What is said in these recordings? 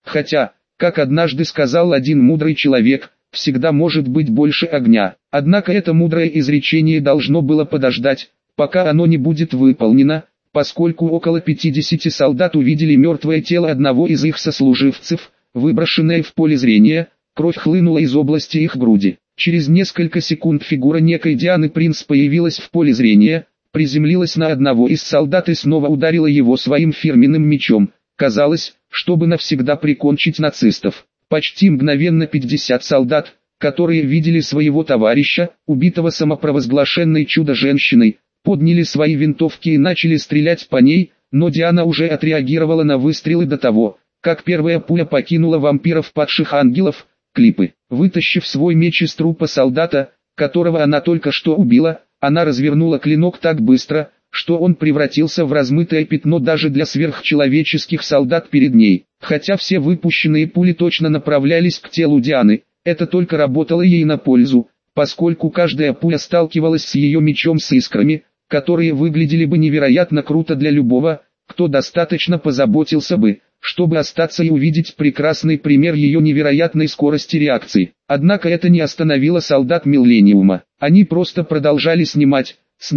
Хотя, как однажды сказал один мудрый человек, всегда может быть больше огня. Однако это мудрое изречение должно было подождать, пока оно не будет выполнено, поскольку около 50 солдат увидели мертвое тело одного из их сослуживцев, выброшенное в поле зрения, кровь хлынула из области их груди. Через несколько секунд фигура некой Дианы Принц появилась в поле зрения, приземлилась на одного из солдат и снова ударила его своим фирменным мечом, казалось, чтобы навсегда прикончить нацистов. Почти мгновенно 50 солдат, которые видели своего товарища, убитого самопровозглашенной чудо-женщиной, подняли свои винтовки и начали стрелять по ней, но Диана уже отреагировала на выстрелы до того, как первая пуля покинула вампиров падших ангелов. Клипы. Вытащив свой меч из трупа солдата, которого она только что убила, она развернула клинок так быстро, что он превратился в размытое пятно даже для сверхчеловеческих солдат перед ней. Хотя все выпущенные пули точно направлялись к телу Дианы, это только работало ей на пользу, поскольку каждая пуля сталкивалась с ее мечом с искрами, которые выглядели бы невероятно круто для любого, кто достаточно позаботился бы, чтобы остаться и увидеть прекрасный пример ее невероятной скорости реакции. Однако это не остановило солдат Миллениума. Они просто продолжали снимать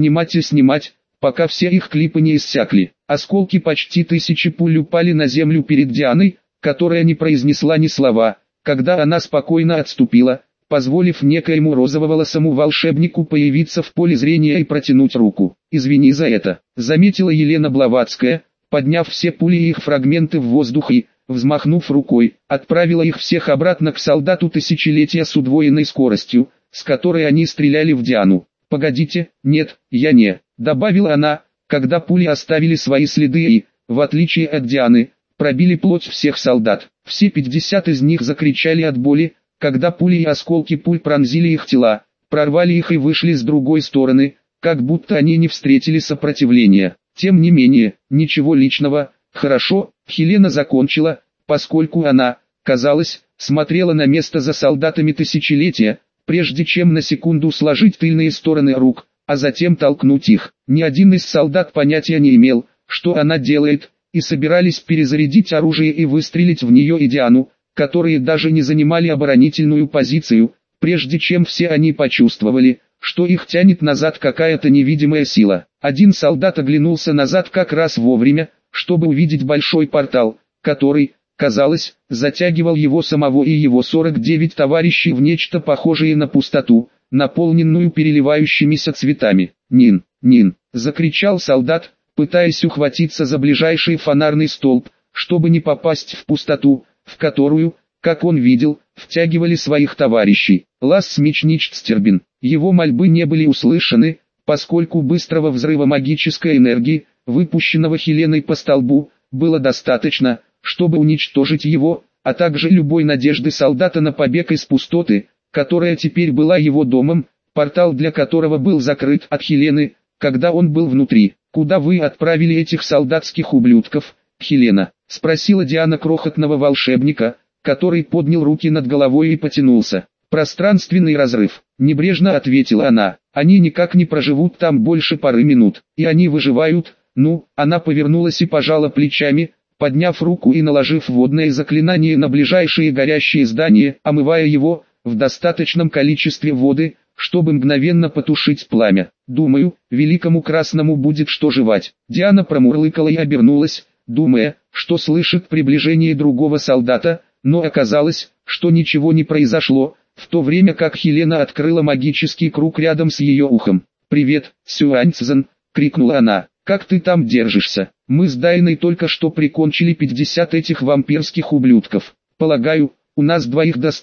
и снимать, пока все их клипы не иссякли. Осколки почти 1000 пуль упали на землю перед Дианой, которая не произнесла ни слова, когда она спокойно отступила, позволив некоему розововолосому волшебнику появиться в поле зрения и протянуть руку. «Извини за это», — заметила Елена Блаватская, подняв все пули и их фрагменты в воздух и, взмахнув рукой, отправила их всех обратно к солдату тысячелетия с удвоенной скоростью, с которой они стреляли в Диану. «Погодите, нет, я не», — добавила она, когда пули оставили свои следы и, в отличие от Дианы, пробили плоть всех солдат. Все 50 из них закричали от боли, когда пули и осколки пуль пронзили их тела, прорвали их и вышли с другой стороны, как будто они не встретили сопротивления. Тем не менее, ничего личного, хорошо, Хелена закончила, поскольку она, казалось, смотрела на место за солдатами тысячелетия, прежде чем на секунду сложить тыльные стороны рук, а затем толкнуть их. Ни один из солдат понятия не имел, что она делает, и собирались перезарядить оружие и выстрелить в нее и Диану, которые даже не занимали оборонительную позицию, прежде чем все они почувствовали, что их тянет назад какая-то невидимая сила. Один солдат оглянулся назад как раз вовремя, чтобы увидеть большой портал, который, казалось, затягивал его самого и его 49 товарищей в нечто похожее на пустоту, наполненную переливающимися цветами. «Нин! Нин!» — закричал солдат, пытаясь ухватиться за ближайший фонарный столб, чтобы не попасть в пустоту, в которую, как он видел, втягивали своих товарищей. Лас Мичничстербин. Его мольбы не были услышаны, поскольку быстрого взрыва магической энергии, выпущенного Хеленой по столбу, было достаточно, чтобы уничтожить его, а также любой надежды солдата на побег из пустоты, которая теперь была его домом, портал для которого был закрыт от Хелены, когда он был внутри. «Куда вы отправили этих солдатских ублюдков, Хелена?» — спросила Диана крохотного волшебника, который поднял руки над головой и потянулся. «Пространственный разрыв», — небрежно ответила она. «Они никак не проживут там больше пары минут, и они выживают». «Ну», — она повернулась и пожала плечами, подняв руку и наложив водное заклинание на ближайшее горящее здание, омывая его, в достаточном количестве воды, чтобы мгновенно потушить пламя. «Думаю, великому красному будет что жевать». Диана промурлыкала и обернулась, думая, что слышит приближение другого солдата, но оказалось, что ничего не произошло, в то время как Хелена открыла магический круг рядом с ее ухом. «Привет, Сюаньцзэн!» — крикнула она. «Как ты там держишься? Мы с Дайной только что прикончили 50 этих вампирских ублюдков. Полагаю, у нас двоих до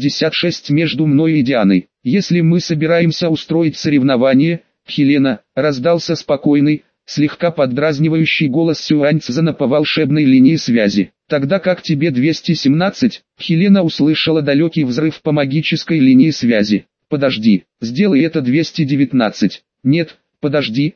156 между мной и Дианой. Если мы собираемся устроить соревнование, Хелена», — раздался спокойный, слегка поддразнивающий голос Сюаньцзэна по волшебной линии связи. «Тогда как тебе 217?» Хелена услышала далекий взрыв по магической линии связи. «Подожди, сделай это 219. Нет, подожди,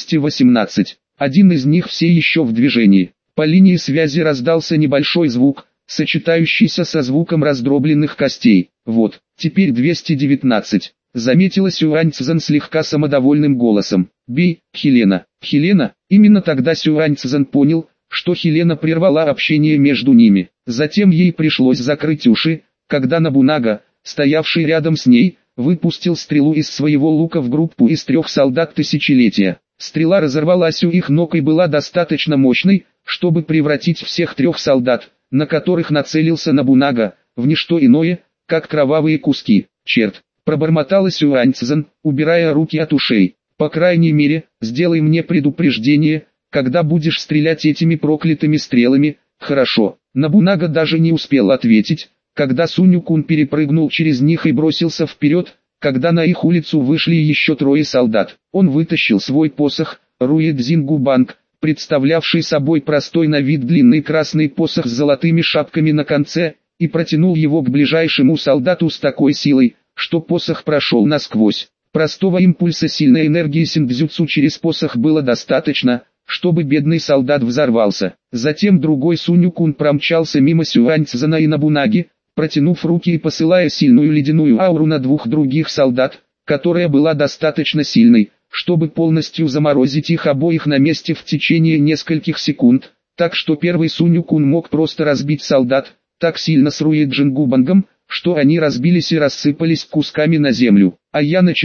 218. Один из них все еще в движении». По линии связи раздался небольшой звук, сочетающийся со звуком раздробленных костей. «Вот, теперь 219. Заметила Сюаньцзэн слегка самодовольным голосом. «Бей, Хелена». «Хелена?» Именно тогда Сюаньцзэн понял, что Хелена прервала общение между ними. Затем ей пришлось закрыть уши, когда Нобунага, стоявший рядом с ней, выпустил стрелу из своего лука в группу из 3 солдат тысячелетия. Стрела разорвалась у их ног и была достаточно мощной, чтобы превратить всех 3 солдат, на которых нацелился Нобунага, в ничто иное, как кровавые куски. «Черт!» – пробормотала Сюаньцзэн, убирая руки от ушей. «По крайней мере, сделай мне предупреждение, когда будешь стрелять этими проклятыми стрелами, хорошо?» Нобунага даже не успел ответить, когда Сунь-кун перепрыгнул через них и бросился вперед, когда на их улицу вышли еще 3 солдат. Он вытащил свой посох, Руэцзингубанг, представлявший собой простой на вид длинный красный посох с золотыми шапками на конце, и протянул его к ближайшему солдату с такой силой, что посох прошел насквозь. Простого импульса сильной энергии синдзюцу через посох было достаточно, чтобы бедный солдат взорвался. Затем другой Сунь-кун промчался мимо Сюаньцзэна и Нобунаги, протянув руки и посылая сильную ледяную ауру на 2 других солдат, которая была достаточно сильной, чтобы полностью заморозить их обоих на месте в течение нескольких секунд, так что первый Сунь-кун мог просто разбить солдат, так сильно с Руэцзингубангом, что они разбились и рассыпались кусками на землю. А я на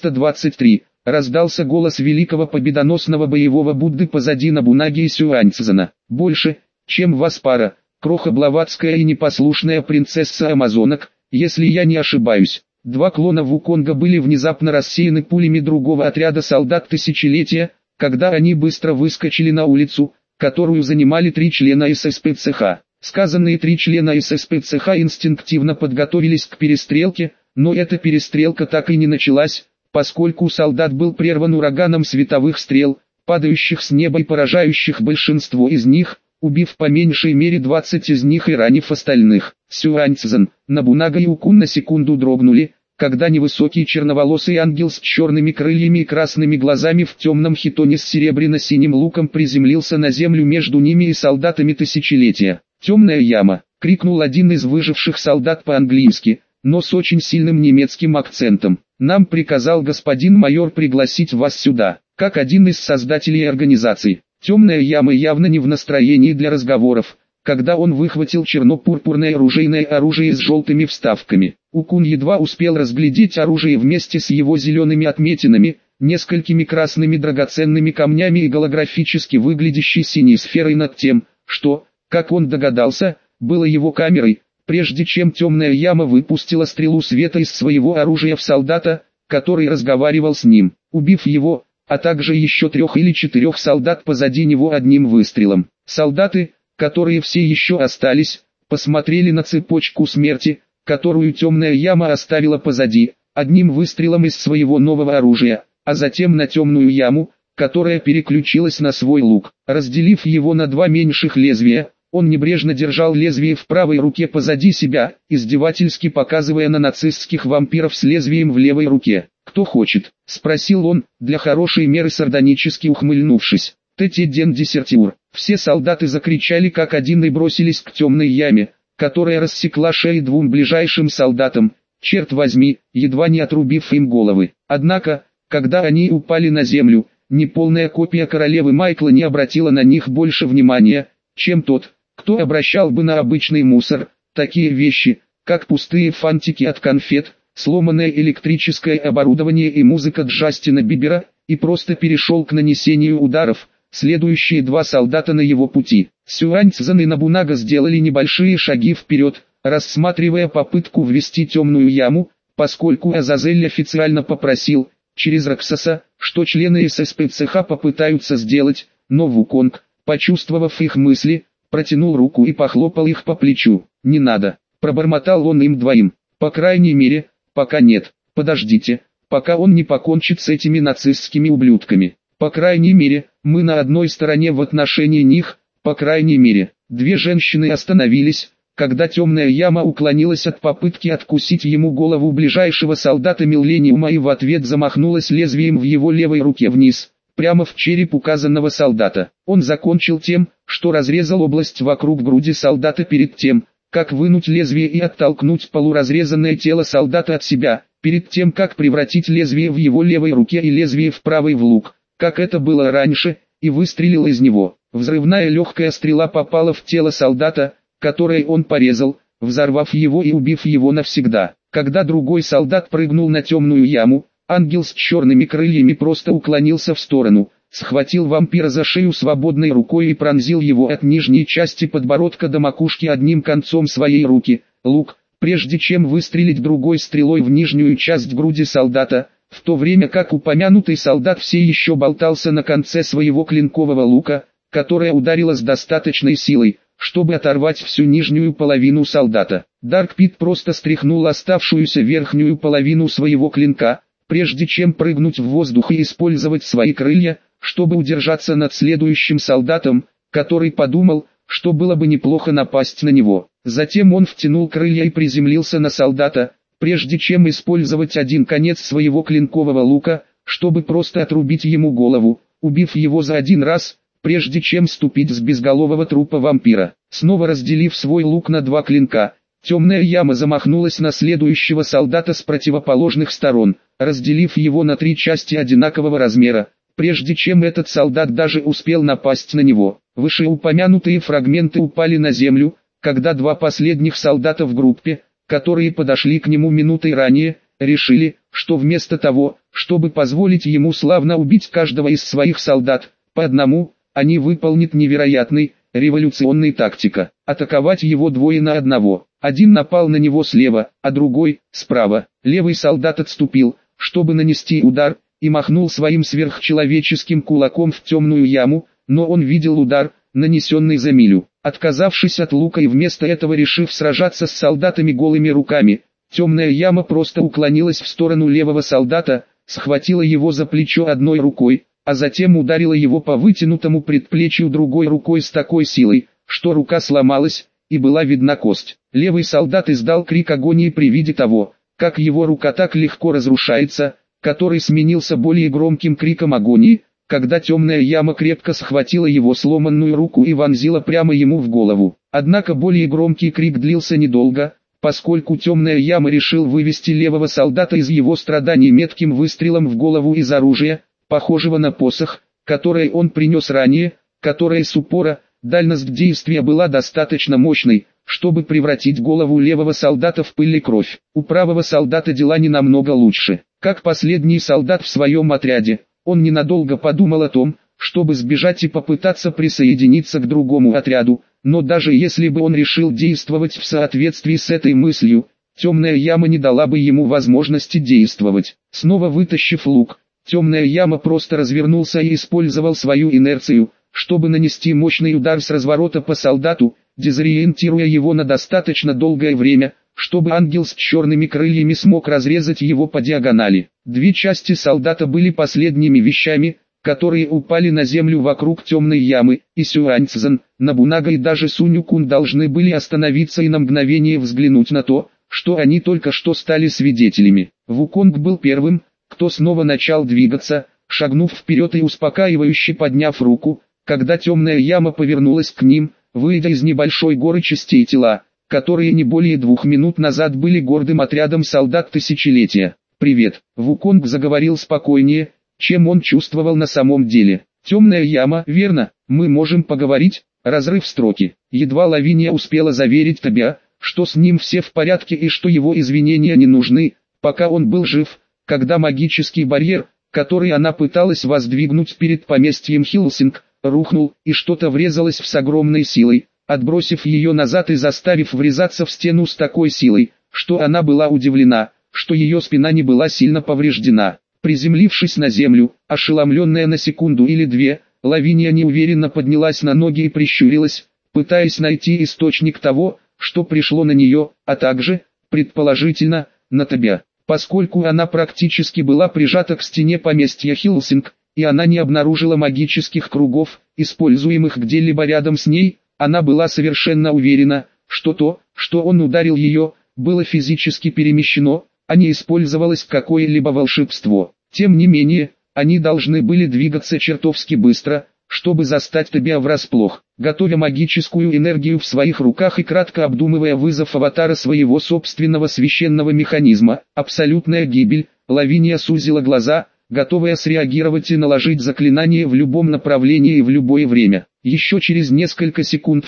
423, раздался голос великого победоносного боевого Будды позади Нобунаги и Сюаньцзэна. Больше, чем вас пара, кроха блаватская и непослушная принцесса амазонок, если я не ошибаюсь. 2 клона Вуконга были внезапно рассеяны пулями другого отряда солдат тысячелетия, когда они быстро выскочили на улицу, которую занимали 3 члена ССПЦХ. Сказанные 3 члена ССПЦХ инстинктивно подготовились к перестрелке, но эта перестрелка так и не началась, поскольку солдат был прерван ураганом световых стрел, падающих с неба и поражающих большинство из них, убив по меньшей мере 20 из них и ранив остальных. Сюаньцзэн, Нобунага и Укун на секунду дрогнули, когда невысокий черноволосый ангел с черными крыльями и красными глазами в темном хитоне с серебряно-синим луком приземлился на землю между ними и солдатами тысячелетия. «Темная яма!» — крикнул один из выживших солдат по-английски, но с очень сильным немецким акцентом. «Нам приказал господин майор пригласить вас сюда, как один из создателей организации». Темная яма явно не в настроении для разговоров, когда он выхватил черно-пурпурное оружейное оружие с желтыми вставками. Укун едва успел разглядеть оружие вместе с его зелеными отметинами, несколькими красными драгоценными камнями и голографически выглядящей синей сферой над тем, что, как он догадался, было его камерой, прежде чем темная яма выпустила стрелу света из своего оружия в солдата, который разговаривал с ним, убив его, а также еще 3 или 4 солдат позади него одним выстрелом. Солдаты, которые все еще остались, посмотрели на цепочку смерти, которую темная яма оставила позади, одним выстрелом из своего нового оружия, а затем на темную яму, которая переключилась на свой лук. Разделив его на 2 меньших лезвия, он небрежно держал лезвие в правой руке позади себя, издевательски показывая на нацистских вампиров с лезвием в левой руке. «Кто хочет?» — спросил он, для хорошей меры сардонически ухмыльнувшись. «Тете ден десертюр». Все солдаты закричали как один и бросились к темной яме, которая рассекла шеи 2 ближайшим солдатам, черт возьми, едва не отрубив им головы. Однако, когда они упали на землю, неполная копия королевы Майкла не обратила на них больше внимания, чем тот, кто обращал бы на обычный мусор, такие вещи, как пустые фантики от конфет, сломанное электрическое оборудование и музыка Джастина Бибера, и просто перешел к нанесению ударов. Следующие 2 солдата на его пути. Сюаньцзэн и Нобунага сделали небольшие шаги вперед, рассматривая попытку ввести темную яму, поскольку Азазель официально попросил, через Роксоса, что члены ССПЦХ попытаются сделать, но Вуконг, почувствовав их мысли, протянул руку и похлопал их по плечу. «Не надо», — пробормотал он им двоим. «По крайней мере, пока нет. Подождите, пока он не покончит с этими нацистскими ублюдками. По крайней мере, мы на одной стороне в отношении них, по крайней мере». 2 женщины остановились, когда темная яма уклонилась от попытки откусить ему голову ближайшего солдата Миллениума и в ответ замахнулась лезвием в его левой руке вниз, прямо в череп указанного солдата. Он закончил тем, что разрезал область вокруг груди солдата перед тем, как вынуть лезвие и оттолкнуть полуразрезанное тело солдата от себя, перед тем как превратить лезвие в его левой руке и лезвие в правой в лук, как это было раньше, и выстрелил из него. Взрывная легкая стрела попала в тело солдата, которое он порезал, взорвав его и убив его навсегда. Когда другой солдат прыгнул на темную яму, ангел с черными крыльями просто уклонился в сторону, схватил вампира за шею свободной рукой и пронзил его от нижней части подбородка до макушки одним концом своей руки, лук, прежде чем выстрелить другой стрелой в нижнюю часть груди солдата, в то время как упомянутый солдат все еще болтался на конце своего клинкового лука, которая ударила с достаточной силой, чтобы оторвать всю нижнюю половину солдата. Дарк Пит просто стряхнул оставшуюся верхнюю половину своего клинка, прежде чем прыгнуть в воздух и использовать свои крылья, чтобы удержаться над следующим солдатом, который подумал, что было бы неплохо напасть на него. Затем он втянул крылья и приземлился на солдата, прежде чем использовать один конец своего клинкового лука, чтобы просто отрубить ему голову, убив его за один раз, прежде чем ступить с безголового трупа вампира. Снова разделив свой лук на два клинка, темная яма замахнулась на следующего солдата с противоположных сторон, разделив его на три части одинакового размера, прежде чем этот солдат даже успел напасть на него. Вышеупомянутые фрагменты упали на землю, когда два последних солдата в группе, которые подошли к нему минутой ранее, решили, что вместо того, чтобы позволить ему славно убить каждого из своих солдат, по одному, они выполнят невероятный, революционный тактика, атаковать его двое на одного. Один напал на него слева, а другой, справа. Левый солдат отступил, чтобы нанести удар, и махнул своим сверхчеловеческим кулаком в темную яму, но он видел удар, нанесенный за милю. Отказавшись от лука и вместо этого решив сражаться с солдатами голыми руками, темная яма просто уклонилась в сторону левого солдата, схватила его за плечо одной рукой, а затем ударила его по вытянутому предплечью другой рукой с такой силой, что рука сломалась, и была видна кость. Левый солдат издал крик агонии при виде того, как его рука так легко разрушается, который сменился более громким криком агонии, когда темная яма крепко схватила его сломанную руку и вонзила прямо ему в голову. Однако более громкий крик длился недолго, поскольку темная яма решил вывести левого солдата из его страданий метким выстрелом в голову из оружия, похожего на посох, которое он принес ранее, которое с упора, дальность действия была достаточно мощной, чтобы превратить голову левого солдата в пыль и кровь. У правого солдата дела не намного лучше. Как последний солдат в своем отряде, он ненадолго подумал о том, чтобы сбежать и попытаться присоединиться к другому отряду, но даже если бы он решил действовать в соответствии с этой мыслью, темная яма не дала бы ему возможности действовать. Снова вытащив лук, темная яма просто развернулся и использовал свою инерцию, чтобы нанести мощный удар с разворота по солдату, дезориентируя его на достаточно долгое время, чтобы ангел с черными крыльями смог разрезать его по диагонали. Две части солдата были последними вещами, которые упали на землю вокруг темной ямы, и Сюаньцзэн, Набунага и даже Сунь-Кун должны были остановиться и на мгновение взглянуть на то, что они только что стали свидетелями. Вуконг был первым, кто снова начал двигаться, шагнув вперед и успокаивающе подняв руку, когда темная яма повернулась к ним, выйдя из небольшой горы частей тела, которые не более 2 минут назад были гордым отрядом солдат тысячелетия. «Привет», Вуконг заговорил спокойнее, чем он чувствовал на самом деле. «Темная яма, верно, мы можем поговорить?» Разрыв строки. Едва Лавиния успела заверить тебя, что с ним все в порядке и что его извинения не нужны, пока он был жив, когда магический барьер, который она пыталась воздвигнуть перед поместьем Хилсинг, рухнул, и что-то врезалось с огромной силой, отбросив ее назад и заставив врезаться в стену с такой силой, что она была удивлена, что ее спина не была сильно повреждена. Приземлившись на землю, ошеломленная на секунду или две, Лавиния неуверенно поднялась на ноги и прищурилась, пытаясь найти источник того, что пришло на нее, а также, предположительно, на тебя. Поскольку она практически была прижата к стене поместья Хилсинг, и она не обнаружила магических кругов, используемых где-либо рядом с ней, она была совершенно уверена, что то, что он ударил ее, было физически перемещено, а не использовалось какое-либо волшебство. Тем не менее, они должны были двигаться чертовски быстро, чтобы застать тебя врасплох. Готовя магическую энергию в своих руках и кратко обдумывая вызов аватара своего собственного священного механизма, абсолютная гибель, Лавиния сузила глаза, готовая среагировать и наложить заклинание в любом направлении и в любое время. Еще через несколько секунд все,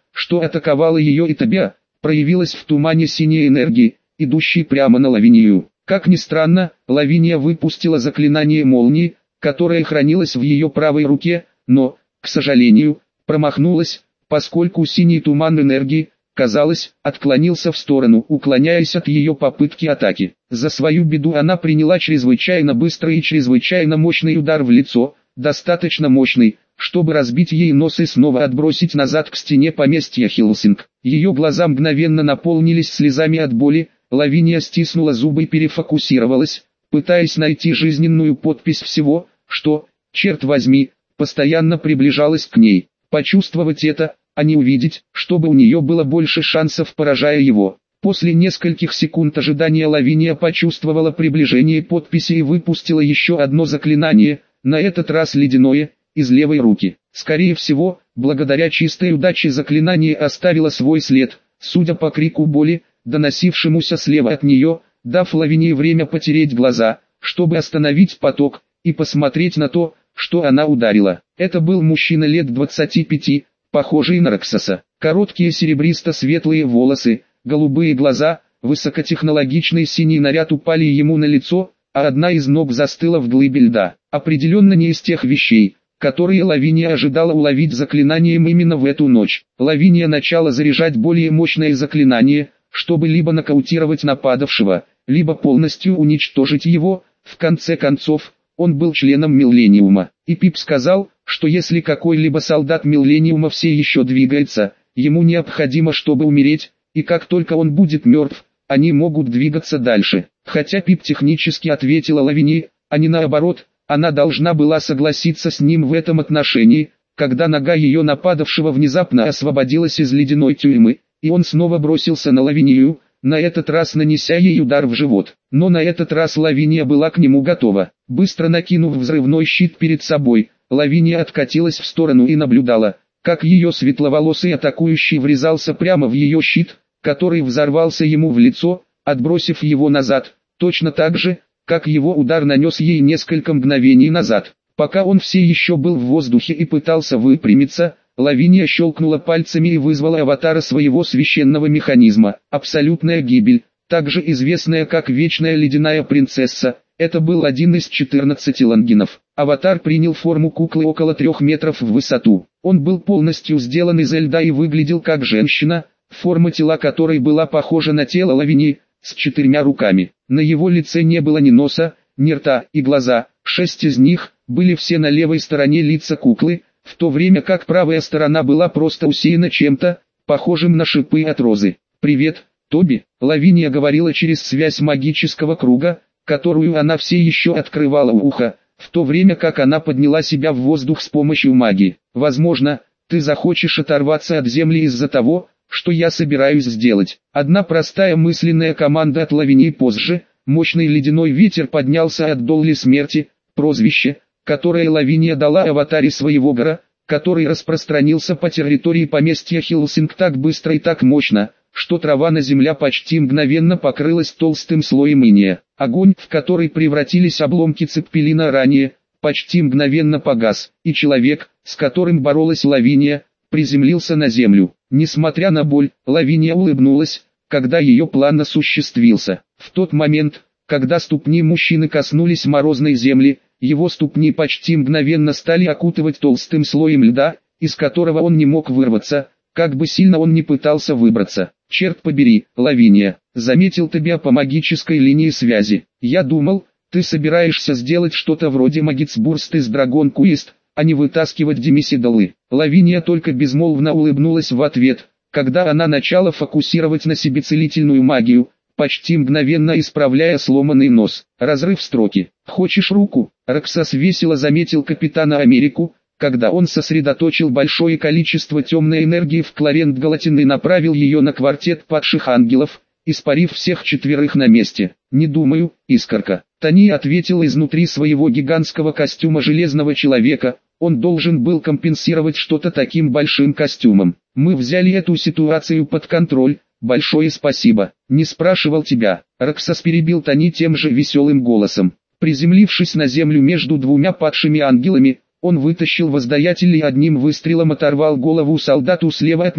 что атаковало ее и тебя, проявилась в тумане синей энергии, идущей прямо на Лавинию. Как ни странно, Лавиния выпустила заклинание молнии, которое хранилось в ее правой руке, но, к сожалению, промахнулась, поскольку синий туман энергии, казалось, отклонился в сторону, уклоняясь от ее попытки атаки. За свою беду она приняла чрезвычайно быстрый и чрезвычайно мощный удар в лицо, достаточно мощный, чтобы разбить ей нос и снова отбросить назад к стене поместья Хиллсинг. Ее глаза мгновенно наполнились слезами от боли, Лавиния стиснула зубы и перефокусировалась, пытаясь найти жизненную подпись всего, что, черт возьми, постоянно приближалось к ней. Почувствовать это, а не увидеть, чтобы у нее было больше шансов, поражая его. После нескольких секунд ожидания Лавиния почувствовала приближение подписи и выпустила еще одно заклинание, на этот раз ледяное, из левой руки. Скорее всего, благодаря чистой удаче заклинание оставило свой след, судя по крику боли, доносившемуся слева от нее, дав Лавинии время потереть глаза, чтобы остановить поток, и посмотреть на то, что она ударила. Это был мужчина лет 25, похожий на Роксаса. Короткие серебристо-светлые волосы, голубые глаза, высокотехнологичный синий наряд упали ему на лицо, а одна из ног застыла в глыбе льда. Определенно не из тех вещей, которые Лавиния ожидала уловить заклинанием именно в эту ночь. Лавиния начала заряжать более мощное заклинание, чтобы либо нокаутировать нападавшего, либо полностью уничтожить его. В конце концов, он был членом Миллениума, и Пип сказал, что если какой-либо солдат Миллениума все еще двигается, ему необходимо, чтобы умереть, и как только он будет мертв, они могут двигаться дальше. Хотя Пип технически ответила Лавинии, а не наоборот, она должна была согласиться с ним в этом отношении, когда нога ее нападавшего внезапно освободилась из ледяной тюрьмы, и он снова бросился на Лавинию, на этот раз нанеся ей удар в живот. Но на этот раз Лавиния была к нему готова. Быстро накинув взрывной щит перед собой, Лавиния откатилась в сторону и наблюдала, как ее светловолосый атакующий врезался прямо в ее щит, который взорвался ему в лицо, отбросив его назад, точно так же, как его удар нанес ей несколько мгновений назад. Пока он все еще был в воздухе и пытался выпрямиться, Лавиния щелкнула пальцами и вызвала аватара своего священного механизма. Абсолютная гибель, также известная как Вечная Ледяная Принцесса, это был один из 14 лангинов. Аватар принял форму куклы около 3 метров в высоту. Он был полностью сделан из льда и выглядел как женщина, форма тела которой была похожа на тело Лавинии, с 4 руками. На его лице не было ни носа, ни рта и глаза, 6 из них были все на левой стороне лица куклы, в то время как правая сторона была просто усеяна чем-то, похожим на шипы от розы. «Привет, Тоби», — Лавиния говорила через связь магического круга, которую она все еще открывала у уха, в то время как она подняла себя в воздух с помощью магии. «Возможно, ты захочешь оторваться от земли из-за того, что я собираюсь сделать». Одна простая мысленная команда от Лавинии позже, мощный ледяной ветер поднялся от Долли Смерти, прозвище, которое Лавиния дала аватаре своего гора, который распространился по территории поместья Хиллсинг так быстро и так мощно, что трава на земле почти мгновенно покрылась толстым слоем иния. Огонь, в который превратились обломки Цеппелина ранее, почти мгновенно погас, и человек, с которым боролась Лавиния, приземлился на землю. Несмотря на боль, Лавиния улыбнулась, когда ее план осуществился. В тот момент, когда ступни мужчины коснулись морозной земли, его ступни почти мгновенно стали окутывать толстым слоем льда, из которого он не мог вырваться, как бы сильно он ни пытался выбраться. «Черт побери, Лавиния, заметил тебя по магической линии связи. Я думал, ты собираешься сделать что-то вроде Магицбурст из Dragon Quest, а не вытаскивать Демисидолы». Лавиния только безмолвно улыбнулась в ответ, когда она начала фокусировать на себе целительную магию, почти мгновенно исправляя сломанный нос. Разрыв строки. «Хочешь руку?» Роксас весело заметил Капитана Америку, когда он сосредоточил большое количество темной энергии в Кларент Галатин и направил ее на квартет падших ангелов, испарив всех 4 на месте. «Не думаю, Искорка». Тони ответил изнутри своего гигантского костюма Железного Человека, он должен был компенсировать что-то таким большим костюмом. «Мы взяли эту ситуацию под контроль, большое спасибо». «Не спрашивал тебя», Роксас перебил Тони тем же веселым голосом. Приземлившись на землю между 2 падшими ангелами, он вытащил воздаятель и одним выстрелом оторвал голову солдату слева от него,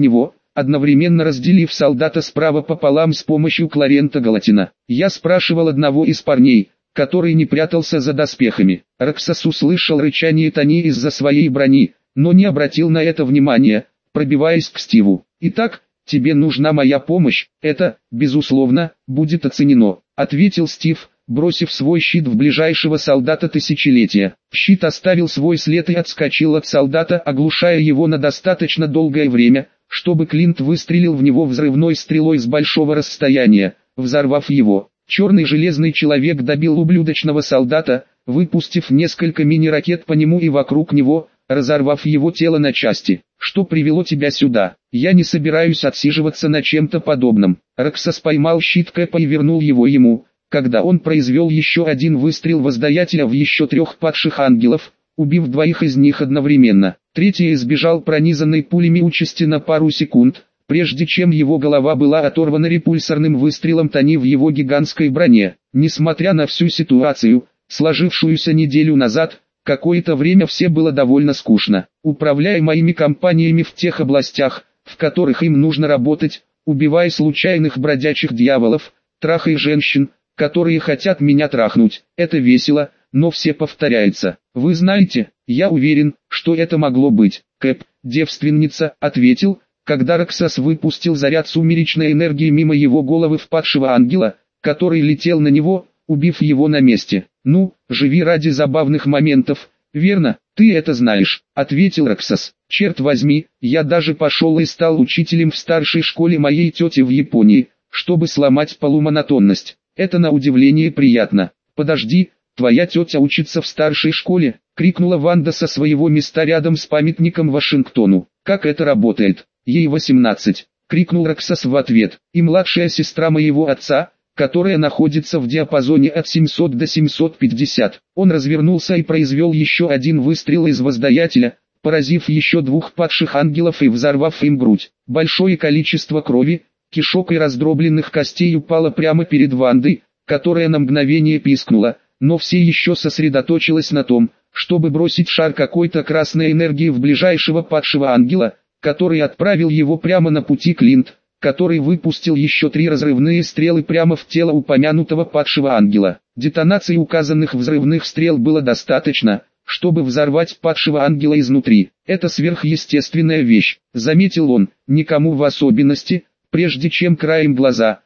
одновременно разделив солдата справа пополам с помощью Кларента Галатина. Я спрашивал одного из парней, который не прятался за доспехами. Роксос услышал рычание Тони из-за своей брони, но не обратил на это внимания, пробиваясь к Стиву. «Итак, тебе нужна моя помощь, это, безусловно, будет оценено», — ответил Стив, бросив свой щит в ближайшего солдата тысячелетия. Щит оставил свой след и отскочил от солдата, оглушая его на достаточно долгое время, чтобы Клинт выстрелил в него взрывной стрелой с большого расстояния, взорвав его. Черный железный человек добил ублюдочного солдата, выпустив несколько мини-ракет по нему и вокруг него, разорвав его тело на части. «Что привело тебя сюда? Я не собираюсь отсиживаться на чем-то подобном». Роксос поймал щит Кэпа и вернул его ему, когда он произвел еще один выстрел воздаятеля в еще 3 падших ангелов, убив 2 из них одновременно. Третий избежал пронизанной пулями участи на пару секунд, прежде чем его голова была оторвана репульсорным выстрелом Тони в его гигантской броне. Несмотря на всю ситуацию, сложившуюся неделю назад, какое-то время все было довольно скучно. Управляя моими компаниями в тех областях, в которых им нужно работать, убивая случайных бродячих дьяволов, трахая женщин, которые хотят меня трахнуть. Это весело, но все повторяется. Вы знаете, я уверен, что это могло быть. Кэп, девственница, ответил, когда Роксос выпустил заряд сумеречной энергии мимо его головы в падшего ангела, который летел на него, убив его на месте. «Ну, живи ради забавных моментов, верно, ты это знаешь», — ответил Роксос. «Черт возьми, я даже пошел и стал учителем в старшей школе моей тети в Японии, чтобы сломать полумонотонность. Это на удивление приятно». «Подожди, твоя тетя учится в старшей школе?» — крикнула Ванда со своего места рядом с памятником Вашингтону. «Как это работает?» «Ей 18», — крикнул Роксос в ответ. «И младшая сестра моего отца, которая находится в диапазоне от 700 до 750. Он развернулся и произвел еще один выстрел из воздаятеля, поразив еще 2 падших ангелов и взорвав им грудь. Большое количество крови, кишок и раздробленных костей упало прямо перед Вандой, которая на мгновение пискнула, но все еще сосредоточилась на том, чтобы бросить шар какой-то красной энергии в ближайшего падшего ангела, который отправил его прямо на пути Клинт, который выпустил еще 3 разрывные стрелы прямо в тело упомянутого падшего ангела. Детонации указанных взрывных стрел было достаточно, чтобы взорвать падшего ангела изнутри. «Это сверхъестественная вещь», — заметил он, никому в особенности, прежде чем краем глаза,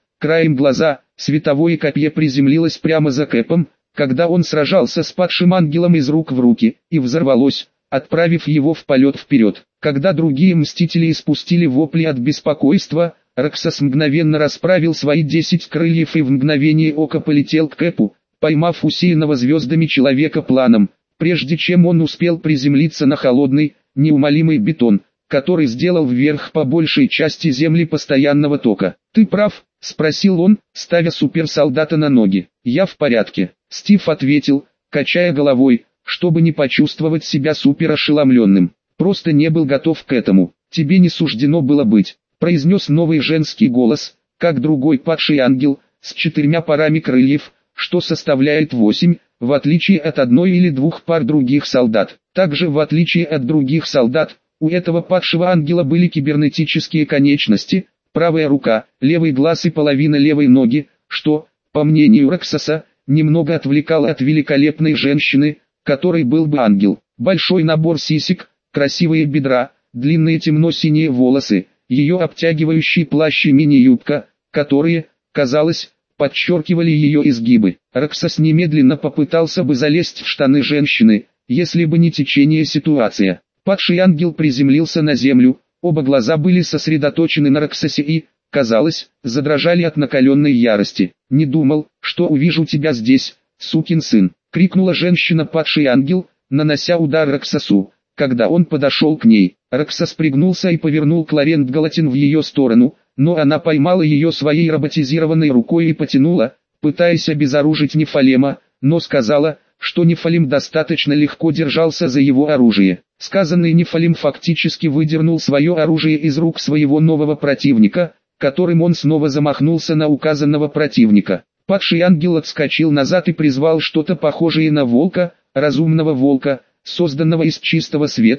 световое копье приземлилось прямо за Кэпом, когда он сражался с падшим ангелом из рук в руки, и взорвалось, отправив его в полет вперед. Когда другие мстители испустили вопли от беспокойства, Роксос мгновенно расправил свои 10 крыльев и в мгновение ока полетел к Кэпу, поймав усеянного звездами человека планом, прежде чем он успел приземлиться на холодный, неумолимый бетон, который сделал вверх по большей части земли постоянного тока. «Ты прав?» — спросил он, ставя суперсолдата на ноги. «Я в порядке», — Стив ответил, качая головой, чтобы не почувствовать себя суперошеломленным. «Просто не был готов к этому. Тебе не суждено было быть», — произнес новый женский голос, как другой падший ангел, с 4 парами крыльев, что составляет 8, в отличие от 1 или 2 пар других солдат. Также в отличие от других солдат, у этого падшего ангела были кибернетические конечности, правая рука, левый глаз и половина левой ноги, что, по мнению Роксоса, немного отвлекало от великолепной женщины, которой был бы ангел. Большой набор сисек, красивые бедра, длинные темно-синие волосы, ее обтягивающий плащ и мини-юбка, которые, казалось, подчеркивали ее изгибы. Роксос немедленно попытался бы залезть в штаны женщины, если бы не течение ситуации. Падший ангел приземлился на землю, оба глаза были сосредоточены на Роксосе и, казалось, задрожали от накаленной ярости. «Не думал, что увижу тебя здесь, сукин сын!» — крикнула женщина-падший ангел, нанося удар Роксосу, когда он подошел к ней. Роксос пригнулся и повернул Кларент Галатин в ее сторону, но она поймала ее своей роботизированной рукой и потянула, пытаясь обезоружить Нефалема, но сказала, что Нефалим достаточно легко держался за его оружие. Сказанный Нефалим фактически выдернул свое оружие из рук своего нового противника, которым он снова замахнулся на указанного противника. Падший ангел отскочил назад и призвал что-то похожее на волка, разумного волка, созданного из чистого света,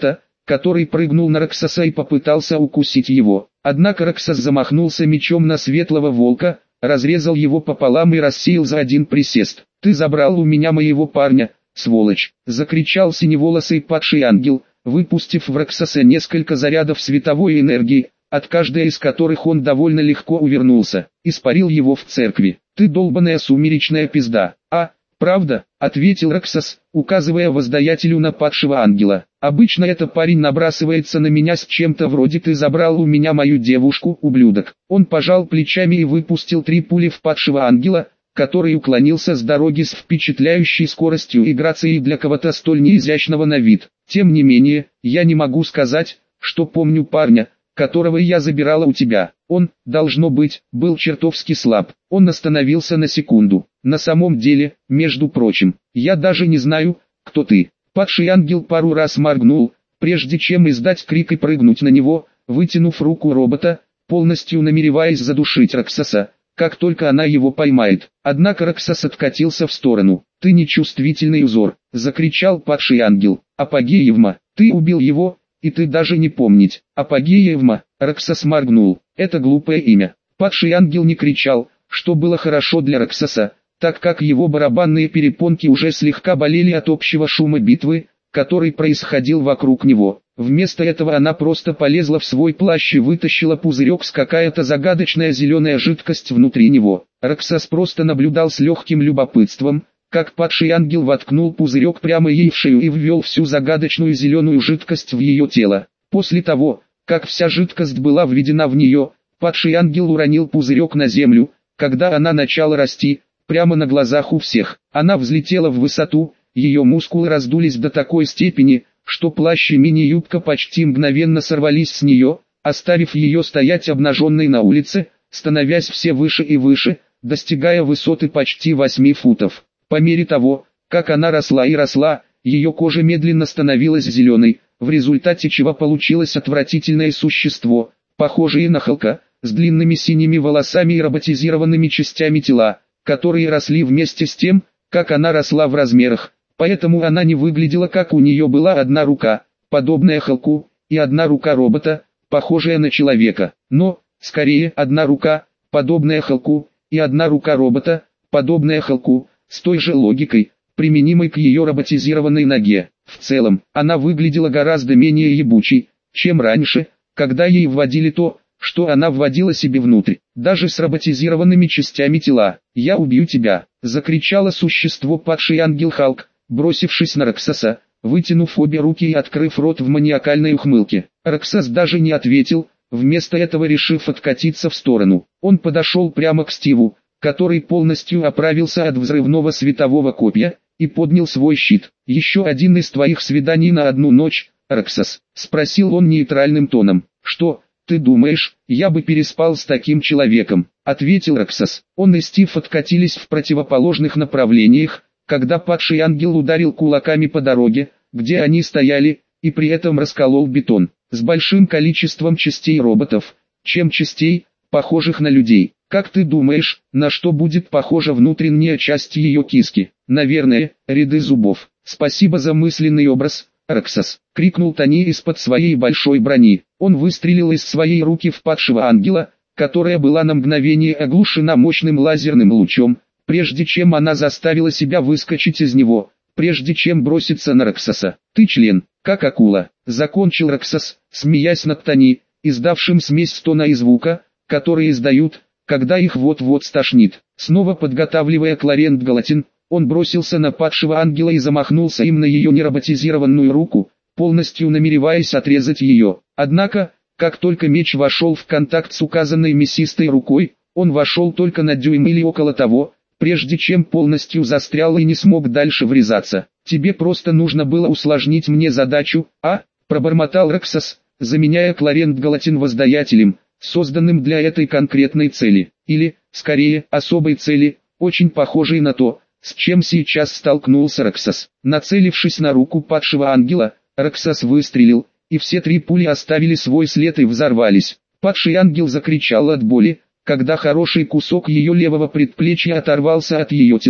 который прыгнул на Роксоса и попытался укусить его. Однако Роксос замахнулся мечом на светлого волка, разрезал его пополам и рассеял за один присест. «Ты забрал у меня моего парня, сволочь!» — закричал синеволосый падший ангел, выпустив в Роксоса несколько зарядов световой энергии, от каждой из которых он довольно легко увернулся. Испарил его в церкви. «Ты долбаная сумеречная пизда!» «А, правда?» — ответил Роксос, указывая воздаятелю на падшего ангела. «Обычно этот парень набрасывается на меня с чем-то вроде «ты забрал у меня мою девушку, ублюдок». Он пожал плечами и выпустил 3 пули в падшего ангела, который уклонился с дороги с впечатляющей скоростью и грацией для кого-то столь неизящного на вид. «Тем не менее, я не могу сказать, что помню парня, которого я забирала у тебя. Он, должно быть, был чертовски слаб». Он остановился на секунду. «На самом деле, между прочим, я даже не знаю, кто ты». Падший ангел пару раз моргнул, прежде чем издать крик и прыгнуть на него, вытянув руку робота, полностью намереваясь задушить Роксоса, как только она его поймает. Однако Роксос откатился в сторону. «Ты нечувствительный узор!» — закричал падший ангел. «Апогеевма, ты убил его, и ты даже не помнить». «Апогеевма», — Роксос моргнул. «Это глупое имя». Падший ангел не кричал, что было хорошо для Роксоса, так как его барабанные перепонки уже слегка болели от общего шума битвы, который происходил вокруг него. Вместо этого она просто полезла в свой плащ и вытащила пузырек с какая-то загадочная зеленая жидкость внутри него. Роксос просто наблюдал с легким любопытством, как падший ангел воткнул пузырек прямо ей в шею и ввел всю загадочную зеленую жидкость в ее тело. После того, как вся жидкость была введена в нее, падший ангел уронил пузырек на землю. Когда она начала расти, прямо на глазах у всех, она взлетела в высоту, ее мускулы раздулись до такой степени, что плащ и мини-юбка почти мгновенно сорвались с нее, оставив ее стоять обнаженной на улице, становясь все выше и выше, достигая высоты почти 8 футов. По мере того, как она росла и росла, ее кожа медленно становилась зеленой, в результате чего получилось отвратительное существо, похожее на Халка, с длинными синими волосами и роботизированными частями тела, которые росли вместе с тем, как она росла в размерах. Поэтому она не выглядела, как у нее была одна рука, подобная Халку, и одна рука робота, похожая на человека. Но, скорее, одна рука, подобная Халку, и одна рука робота, подобная Халку, с той же логикой, применимой к ее роботизированной ноге. В целом, она выглядела гораздо менее ебучей, чем раньше, когда ей вводили то, что она вводила себе внутрь, даже с роботизированными частями тела. «Я убью тебя!» — закричало существо падший ангел Халк, бросившись на Роксоса, вытянув обе руки и открыв рот в маниакальной ухмылке. Роксос даже не ответил, вместо этого решив откатиться в сторону. Он подошел прямо к Стиву, который полностью оправился от взрывного светового копья, и поднял свой щит. «Еще один из твоих свиданий на одну ночь, Роксос?» — спросил он нейтральным тоном. «Что, ты думаешь, я бы переспал с таким человеком?» — ответил Роксос. Он и Стив откатились в противоположных направлениях, когда падший ангел ударил кулаками по дороге, где они стояли, и при этом расколол бетон, с большим количеством частей роботов, чем частей, похожих на людей. «Как ты думаешь, на что будет похожа внутренняя часть ее киски?» «Наверное, ряды зубов». «Спасибо за мысленный образ, Роксос», — крикнул Тони из-под своей большой брони. Он выстрелил из своей руки в падшего ангела, которая была на мгновение оглушена мощным лазерным лучом, прежде чем она заставила себя выскочить из него, прежде чем броситься на Роксоса. «Ты член, как акула», — закончил Роксос, смеясь над Тони, издавшим смесь стона и звука, которые издают, когда их вот-вот стошнит. Снова подготавливая Кларент Галатин, он бросился на падшего ангела и замахнулся им на ее нероботизированную руку, полностью намереваясь отрезать ее. Однако, как только меч вошел в контакт с указанной мясистой рукой, он вошел только на дюйм или около того, прежде чем полностью застрял и не смог дальше врезаться. «Тебе просто нужно было усложнить мне задачу, а?» — пробормотал Роксос, заменяя Кларент Галатин воздаятелем, созданным для этой конкретной цели, или, скорее, особой цели, очень похожей на то, с чем сейчас столкнулся Роксос. Нацелившись на руку падшего ангела, Роксос выстрелил, и все 3 пули оставили свой след и взорвались. Падший ангел закричал от боли, когда хороший кусок ее левого предплечья оторвался от ее тела,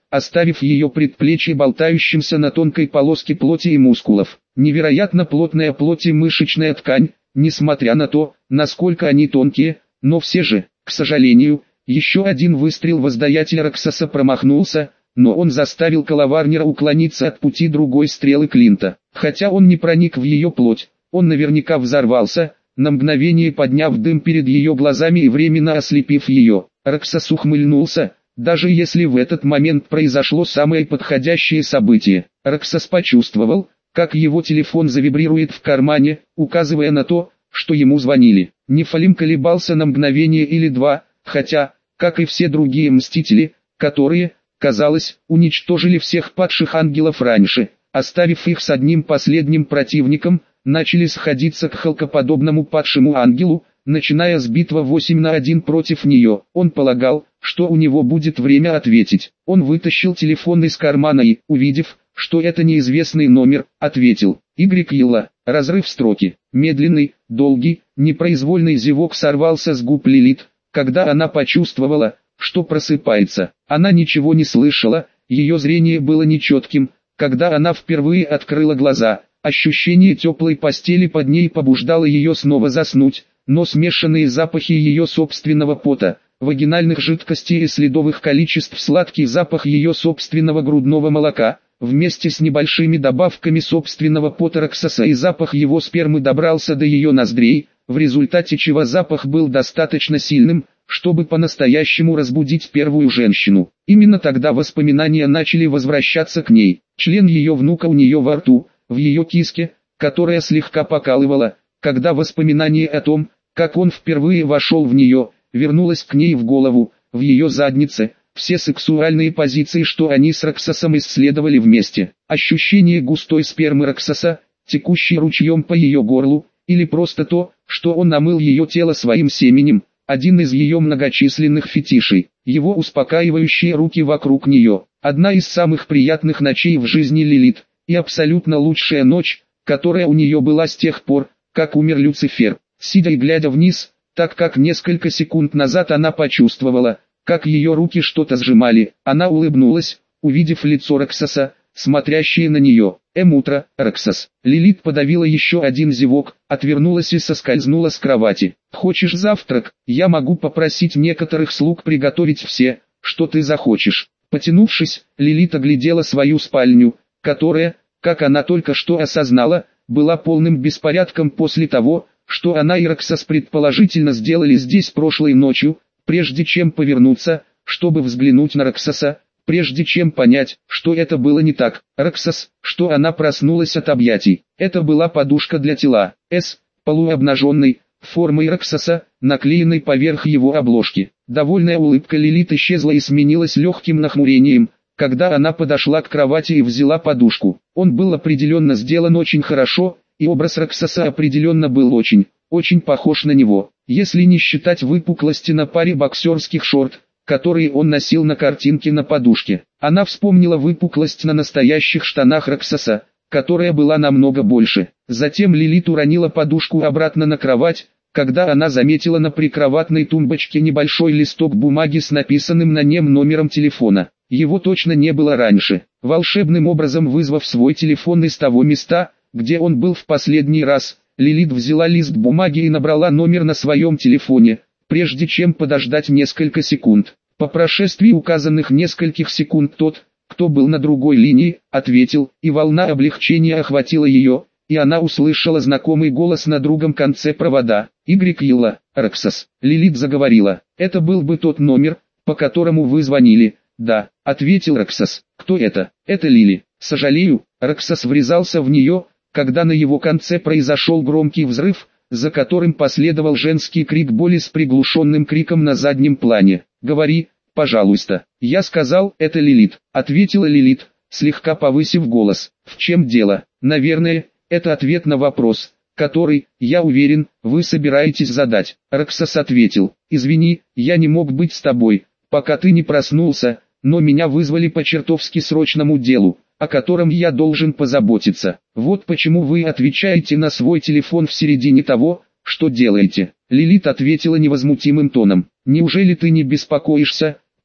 оставив ее предплечье болтающимся на тонкой полоске плоти и мускулов. Невероятно плотная плоть и мышечная ткань, несмотря на то, насколько они тонкие, но все же, к сожалению, еще один выстрел воздаятеля Роксоса промахнулся, но он заставил Калаварнера уклониться от пути другой стрелы Клинта. Хотя он не проник в ее плоть, он наверняка взорвался, на мгновение подняв дым перед ее глазами и временно ослепив ее. Роксос ухмыльнулся, даже если в этот момент произошло самое подходящее событие. Роксос почувствовал, как его телефон завибрирует в кармане, указывая на то, что ему звонили. Нефалим колебался на мгновение или два, хотя, как и все другие мстители, которые, казалось, уничтожили всех падших ангелов раньше, оставив их с одним последним противником, начали сходиться к холкоподобному падшему ангелу, начиная с битвы 8-1 против нее. Он полагал, что у него будет время ответить. Он вытащил телефон из кармана и, увидев, что это неизвестный номер, ответил. Y. Разрыв строки. Медленный, долгий, непроизвольный зевок сорвался с губ Лилит, когда она почувствовала, что просыпается. Она ничего не слышала, ее зрение было нечетким, когда она впервые открыла глаза. Ощущение теплой постели под ней побуждало ее снова заснуть, но смешанные запахи ее собственного пота, вагинальных жидкостей и следовых количеств сладкий запах ее собственного грудного молока, вместе с небольшими добавками собственного пота Роксоса и запах его спермы добрался до ее ноздрей, в результате чего запах был достаточно сильным, чтобы по-настоящему разбудить первую женщину. Именно тогда воспоминания начали возвращаться к ней. Член ее внука у нее во рту, в ее киске, которая слегка покалывала, когда воспоминание о том, как он впервые вошел в нее, вернулось к ней в голову, в ее заднице, все сексуальные позиции, что они с Роксосом исследовали вместе. Ощущение густой спермы Роксоса, текущей ручьем по ее горлу, или просто то, что он намыл ее тело своим семенем, один из ее многочисленных фетишей, его успокаивающие руки вокруг нее, одна из самых приятных ночей в жизни Лилит, и абсолютно лучшая ночь, которая у нее была с тех пор, как умер Люцифер. Сидя и глядя вниз, так как несколько секунд назад она почувствовала, как ее руки что-то сжимали, она улыбнулась, увидев лицо Роксоса, смотрящее на нее. Утро, Роксос. Лилит подавила еще один зевок, отвернулась и соскользнула с кровати. Хочешь завтрак? Я могу попросить некоторых слуг приготовить все, что ты захочешь. Потянувшись, Лилит оглядела свою спальню, которая, как она только что осознала, была полным беспорядком после того, что она и Роксос предположительно сделали здесь прошлой ночью, прежде чем повернуться, чтобы взглянуть на Роксоса, прежде чем понять, что это было не так. Роксос, что она проснулась от объятий. Это была подушка для тела, полуобнаженной, формой Роксоса, наклеенной поверх его обложки. Довольная улыбка Лилит исчезла и сменилась легким нахмурением, когда она подошла к кровати и взяла подушку. Он был определенно сделан очень хорошо, и образ Роксоса определенно был очень похож на него, если не считать выпуклости на паре боксерских шорт, которые он носил на картинке на подушке. Она вспомнила выпуклость на настоящих штанах Роксоса, которая была намного больше. Затем Лилит уронила подушку обратно на кровать, когда она заметила на прикроватной тумбочке небольшой листок бумаги с написанным на нем номером телефона. Его точно не было раньше. Волшебным образом вызвав свой телефон из того места, где он был в последний раз, Лилит взяла лист бумаги и набрала номер на своем телефоне, прежде чем подождать несколько секунд. По прошествии указанных нескольких секунд тот, кто был на другой линии, ответил, и волна облегчения охватила ее, и она услышала знакомый голос на другом конце провода. Y. Роксос. Лилит заговорила. «Это был бы тот номер, по которому вы звонили». «Да», — ответил Роксос. «Кто это?» «Это Лили». «Сожалею». Роксос врезался в нее, когда на его конце произошел громкий взрыв, за которым последовал женский крик боли с приглушенным криком на заднем плане. «Говори, пожалуйста». «Я сказал, это Лилит», — ответила Лилит, слегка повысив голос. «В чем дело?» «Наверное, это ответ на вопрос, который, я уверен, вы собираетесь задать». Роксос ответил. «Извини, я не мог быть с тобой, пока ты не проснулся, но меня вызвали по чертовски срочному делу, о котором я должен позаботиться. Вот почему вы отвечаете на свой телефон в середине того, что делаете». Лилит ответила невозмутимым тоном. «Неужели ты не беспокоишься,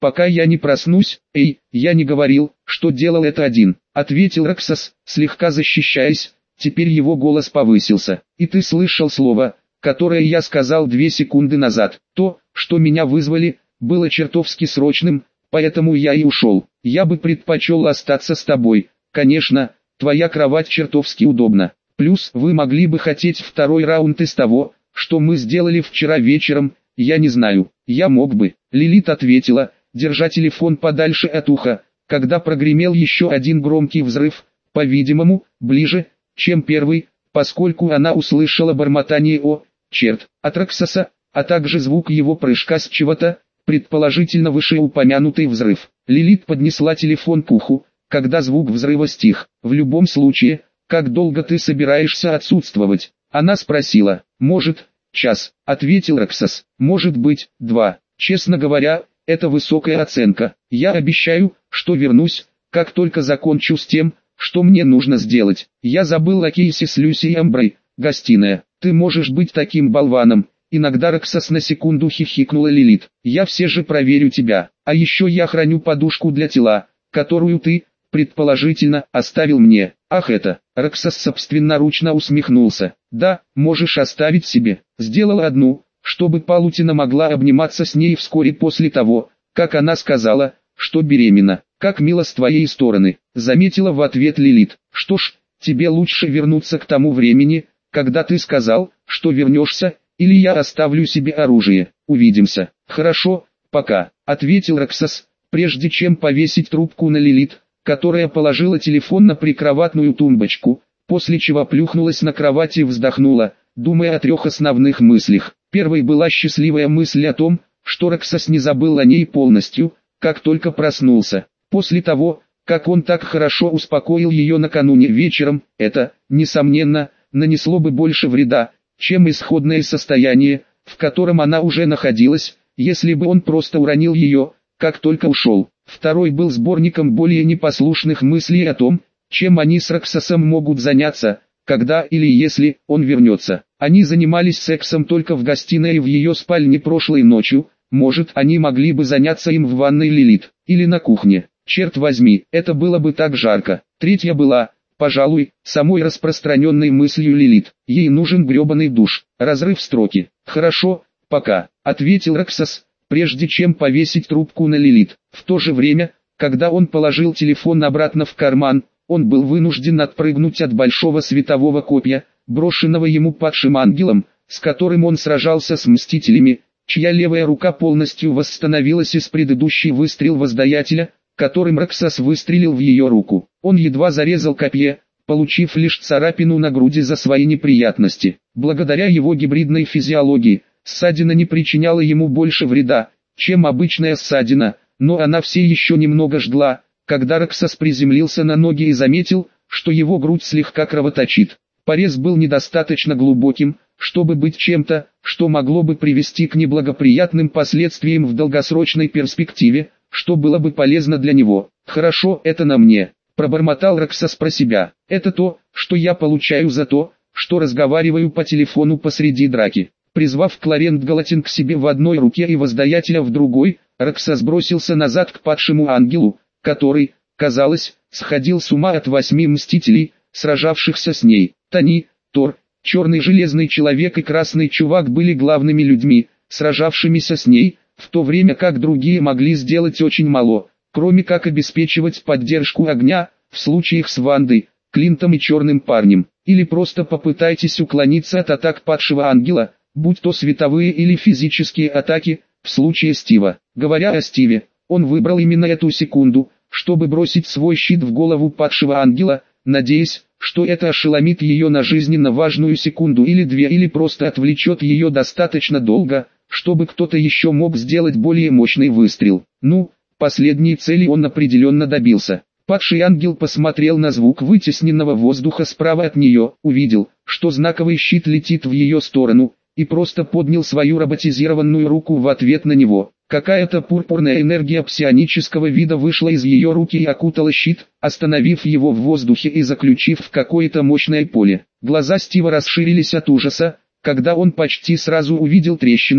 пока я не проснусь. Эй, я не говорил, что делал это один, ответил Роксос, слегка защищаясь. Теперь его голос повысился. И ты слышал слово, которое я сказал 2 секунды назад. То, что меня вызвали, было чертовски срочным, поэтому я и ушел. Я бы предпочел остаться с тобой. Конечно, твоя кровать чертовски удобна. Плюс вы могли бы хотеть второй раунд из того, что мы сделали вчера вечером. Я не знаю, я мог бы. Лилит ответила, держа телефон подальше от уха, когда прогремел еще один громкий взрыв, по-видимому, ближе, чем первый, поскольку она услышала бормотание «О, черт!» от Роксоса, а также звук его прыжка с чего-то, предположительно вышеупомянутый взрыв. Лилит поднесла телефон к уху, когда звук взрыва стих. «В любом случае, как долго ты собираешься отсутствовать?» Она спросила. «Может, час», ответил Роксос. «Может быть, 2. Честно говоря, это высокая оценка. Я обещаю, что вернусь, как только закончу с тем, что мне нужно сделать. Я забыл о кейсе с Люси и Амброй. Гостиная. Ты можешь быть таким болваном». Иногда Роксос на секунду хихикнула Лилит. «Я все же проверю тебя. А еще я храню подушку для тела, которую ты, предположительно, оставил мне». «Ах это!» Роксос собственноручно усмехнулся. «Да, можешь оставить себе. Сделала одну, чтобы Палутина могла обниматься с ней вскоре после того, как она сказала, что беременна. Как мило с твоей стороны», заметила в ответ Лилит. «Что ж, тебе лучше вернуться к тому времени, когда ты сказал, что вернешься, или я оставлю себе оружие. Увидимся». «Хорошо, пока», ответил Роксос, прежде чем повесить трубку на Лилит, которая положила телефон на прикроватную тумбочку, после чего плюхнулась на кровать и вздохнула, думая о 3 основных мыслях. Первой была счастливая мысль о том, что Роксос не забыл о ней полностью, как только проснулся. После того, как он так хорошо успокоил ее накануне вечером, это, несомненно, нанесло бы больше вреда, чем исходное состояние, в котором она уже находилась, если бы он просто уронил ее, как только ушел. Второй был сборником более непослушных мыслей о том, чем они с Роксосом могут заняться, когда или если он вернется. Они занимались сексом только в гостиной в ее спальне прошлой ночью, может, они могли бы заняться им в ванной Лилит, или на кухне. Черт возьми, это было бы так жарко. Третья была, пожалуй, самой распространенной мыслью Лилит. Ей нужен гребаный душ. Разрыв строки. «Хорошо, пока», ответил Роксос, прежде чем повесить трубку на Лилит. В то же время, когда он положил телефон обратно в карман, он был вынужден отпрыгнуть от большого светового копья, брошенного ему падшим ангелом, с которым он сражался с мстителями, чья левая рука полностью восстановилась из предыдущий выстрел воздаятеля, которым Роксос выстрелил в ее руку. Он едва зарезал копье, получив лишь царапину на груди за свои неприятности. Благодаря его гибридной физиологии, ссадина не причиняла ему больше вреда, чем обычная ссадина, но она все еще немного жгла, когда Роксос приземлился на ноги и заметил, что его грудь слегка кровоточит. Порез был недостаточно глубоким, чтобы быть чем-то, что могло бы привести к неблагоприятным последствиям в долгосрочной перспективе, что было бы полезно для него. «Хорошо, это на мне», — пробормотал Роксос про себя. «Это то, что я получаю за то, что разговариваю по телефону посреди драки». Призвав Кларент Галатин к себе в одной руке и воздаятеля в другой, Роксос бросился назад к падшему ангелу, который, казалось, сходил с ума от 8 мстителей, сражавшихся с ней. Тони, Тор, Черный Железный Человек и Красный Чувак были главными людьми, сражавшимися с ней, в то время как другие могли сделать очень мало, кроме как обеспечивать поддержку огня, в случаях с Вандой, Клинтом и Черным Парнем. Или просто попытайтесь уклониться от атак падшего ангела, будь то световые или физические атаки, в случае Стива. Говоря о Стиве, он выбрал именно эту секунду, чтобы бросить свой щит в голову падшего ангела, надеясь, что это ошеломит ее на жизненно важную секунду или 2 или просто отвлечет ее достаточно долго, чтобы кто-то еще мог сделать более мощный выстрел. Ну, последней цели он определенно добился. Падший ангел посмотрел на звук вытесненного воздуха справа от нее, увидел, что знаковый щит летит в ее сторону, и просто поднял свою роботизированную руку в ответ на него. Какая-то пурпурная энергия псионического вида вышла из ее руки и окутала щит, остановив его в воздухе и заключив в какое-то мощное поле. Глаза Стива расширились от ужаса, когда он почти сразу увидел трещины,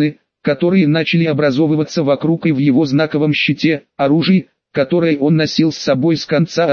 которые начали образовываться вокруг и в его знаковом щите, оружии, которое он носил с собой с конца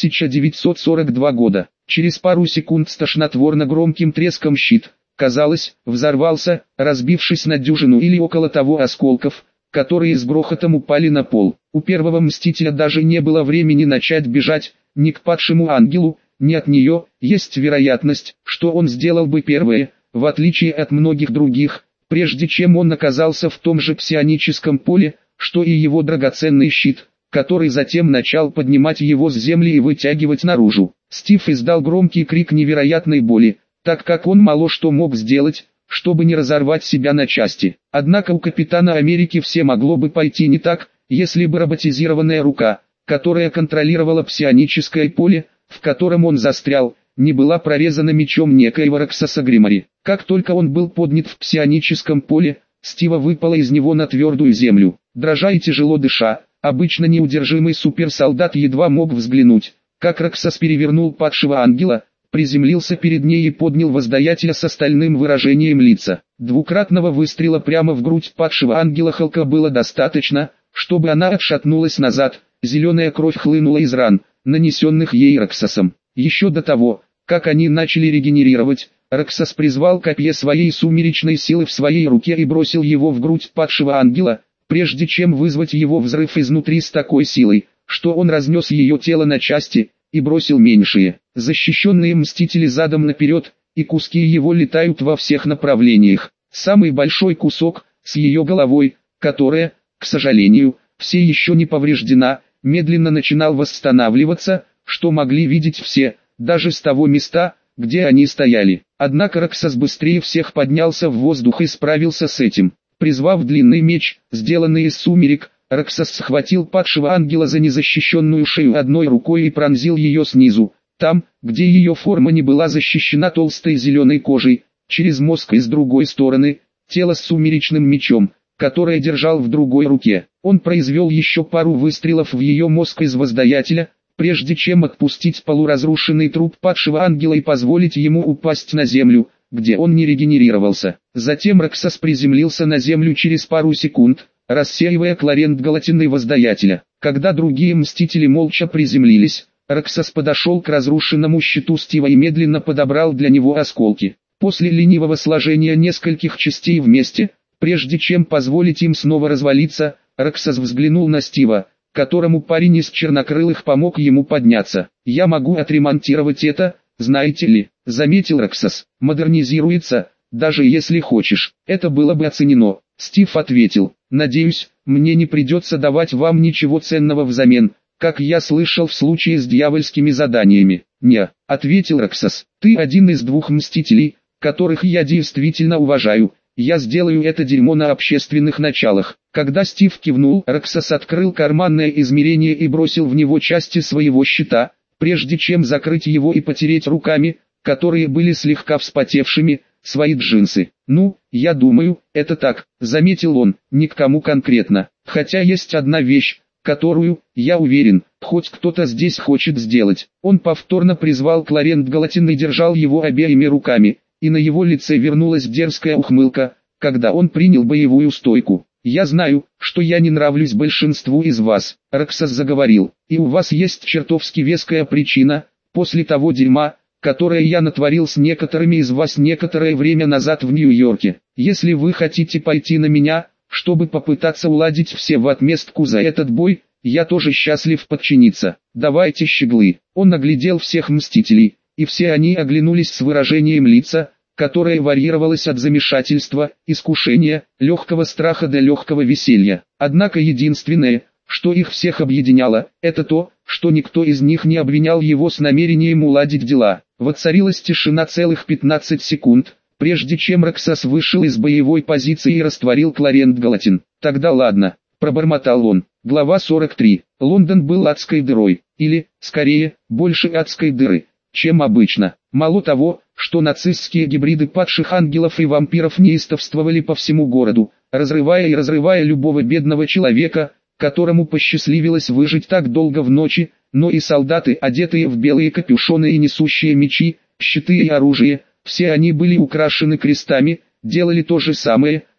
1942 года. Через пару секунд с тошнотворно громким треском щит, казалось, взорвался, разбившись на дюжину или около того осколков, которые с грохотом упали на пол. У первого Мстителя даже не было времени начать бежать, ни к падшему ангелу, ни от нее. Есть вероятность, что он сделал бы первое, в отличие от многих других, прежде чем он оказался в том же псионическом поле, что и его драгоценный щит, который затем начал поднимать его с земли и вытягивать наружу. Стив издал громкий крик невероятной боли, так как он мало что мог сделать, чтобы не разорвать себя на части. Однако у Капитана Америки все могло бы пойти не так, если бы роботизированная рука, которая контролировала псионическое поле, в котором он застрял, не была прорезана мечом некоего Роксаса Гримори. Как только он был поднят в псионическом поле, Стива выпала из него на твердую землю. Дрожа и тяжело дыша, обычно неудержимый суперсолдат едва мог взглянуть, как Роксас перевернул падшего ангела, приземлился перед ней и поднял воздаятеля с остальным выражением лица. Двукратного выстрела прямо в грудь падшего ангела Халка было достаточно, чтобы она отшатнулась назад. Зеленая кровь хлынула из ран, нанесенных ей Роксасом. Еще до того, как они начали регенерировать, Роксас призвал копье своей сумеречной силы в своей руке и бросил его в грудь падшего ангела, прежде чем вызвать его взрыв изнутри с такой силой, что он разнес ее тело на части, и бросил меньшие, защищенные Мстители задом наперед, и куски его летают во всех направлениях. Самый большой кусок, с ее головой, которая, к сожалению, все еще не повреждена, медленно начинал восстанавливаться, что могли видеть все, даже с того места, где они стояли. Однако Роксас быстрее всех поднялся в воздух и справился с этим. Призвав длинный меч, сделанный из сумерек, Роксас схватил падшего ангела за незащищенную шею одной рукой и пронзил ее снизу, там, где ее форма не была защищена толстой зеленой кожей, через мозг и с другой стороны, тело с сумеречным мечом, которое держал в другой руке. Он произвел еще пару выстрелов в ее мозг из воздаятеля, прежде чем отпустить полуразрушенный труп падшего ангела и позволить ему упасть на землю, где он не регенерировался. Затем Роксас приземлился на землю через пару секунд, рассеивая кларент галатины воздаятеля. Когда другие Мстители молча приземлились, Роксас подошел к разрушенному щиту Стива и медленно подобрал для него осколки. После ленивого сложения нескольких частей вместе, прежде чем позволить им снова развалиться, Роксас взглянул на Стива, которому парень из чернокрылых помог ему подняться. «Я могу отремонтировать это, знаете ли», — заметил Роксас. «Модернизируется, даже если хочешь. Это было бы оценено». Стив ответил: «Надеюсь, мне не придется давать вам ничего ценного взамен, как я слышал в случае с дьявольскими заданиями». «Не», — ответил Роксас, — «ты один из двух Мстителей, которых я действительно уважаю. Я сделаю это дерьмо на общественных началах». Когда Стив кивнул, Роксас открыл карманное измерение и бросил в него части своего щита, прежде чем закрыть его и потереть руками, которые были слегка вспотевшими, свои джинсы. «Ну, я думаю, это так», — заметил он, — «ни к кому конкретно. Хотя есть одна вещь, которую, я уверен, хоть кто-то здесь хочет сделать». Он повторно призвал кларент галатин и держал его обеими руками, и на его лице вернулась дерзкая ухмылка, когда он принял боевую стойку. «Я знаю, что я не нравлюсь большинству из вас», — Роксас заговорил, — «и у вас есть чертовски веская причина, после того дерьма, которое я натворил с некоторыми из вас некоторое время назад в Нью-Йорке. Если вы хотите пойти на меня, чтобы попытаться уладить все в отместку за этот бой, я тоже счастлив подчиниться. Давайте, щеглы». Он оглядел всех Мстителей, и все они оглянулись с выражением лица, которое варьировалось от замешательства, искушения, легкого страха до легкого веселья. Однако единственное, что их всех объединяло, это то, что никто из них не обвинял его с намерением уладить дела. Воцарилась тишина целых 15 секунд, прежде чем Роксас вышел из боевой позиции и растворил кларент галатин. «Тогда ладно», — пробормотал он. Глава 43. Лондон был адской дырой, или, скорее, больше адской дыры, чем обычно. Мало того, что нацистские гибриды падших ангелов и вампиров неистовствовали по всему городу, разрывая и разрывая любого бедного человека, которому посчастливилось выжить так долго в ночи, но и солдаты, одетые в белые капюшоны и несущие мечи, щиты и оружие, все они были украшены крестами, делали то же самое,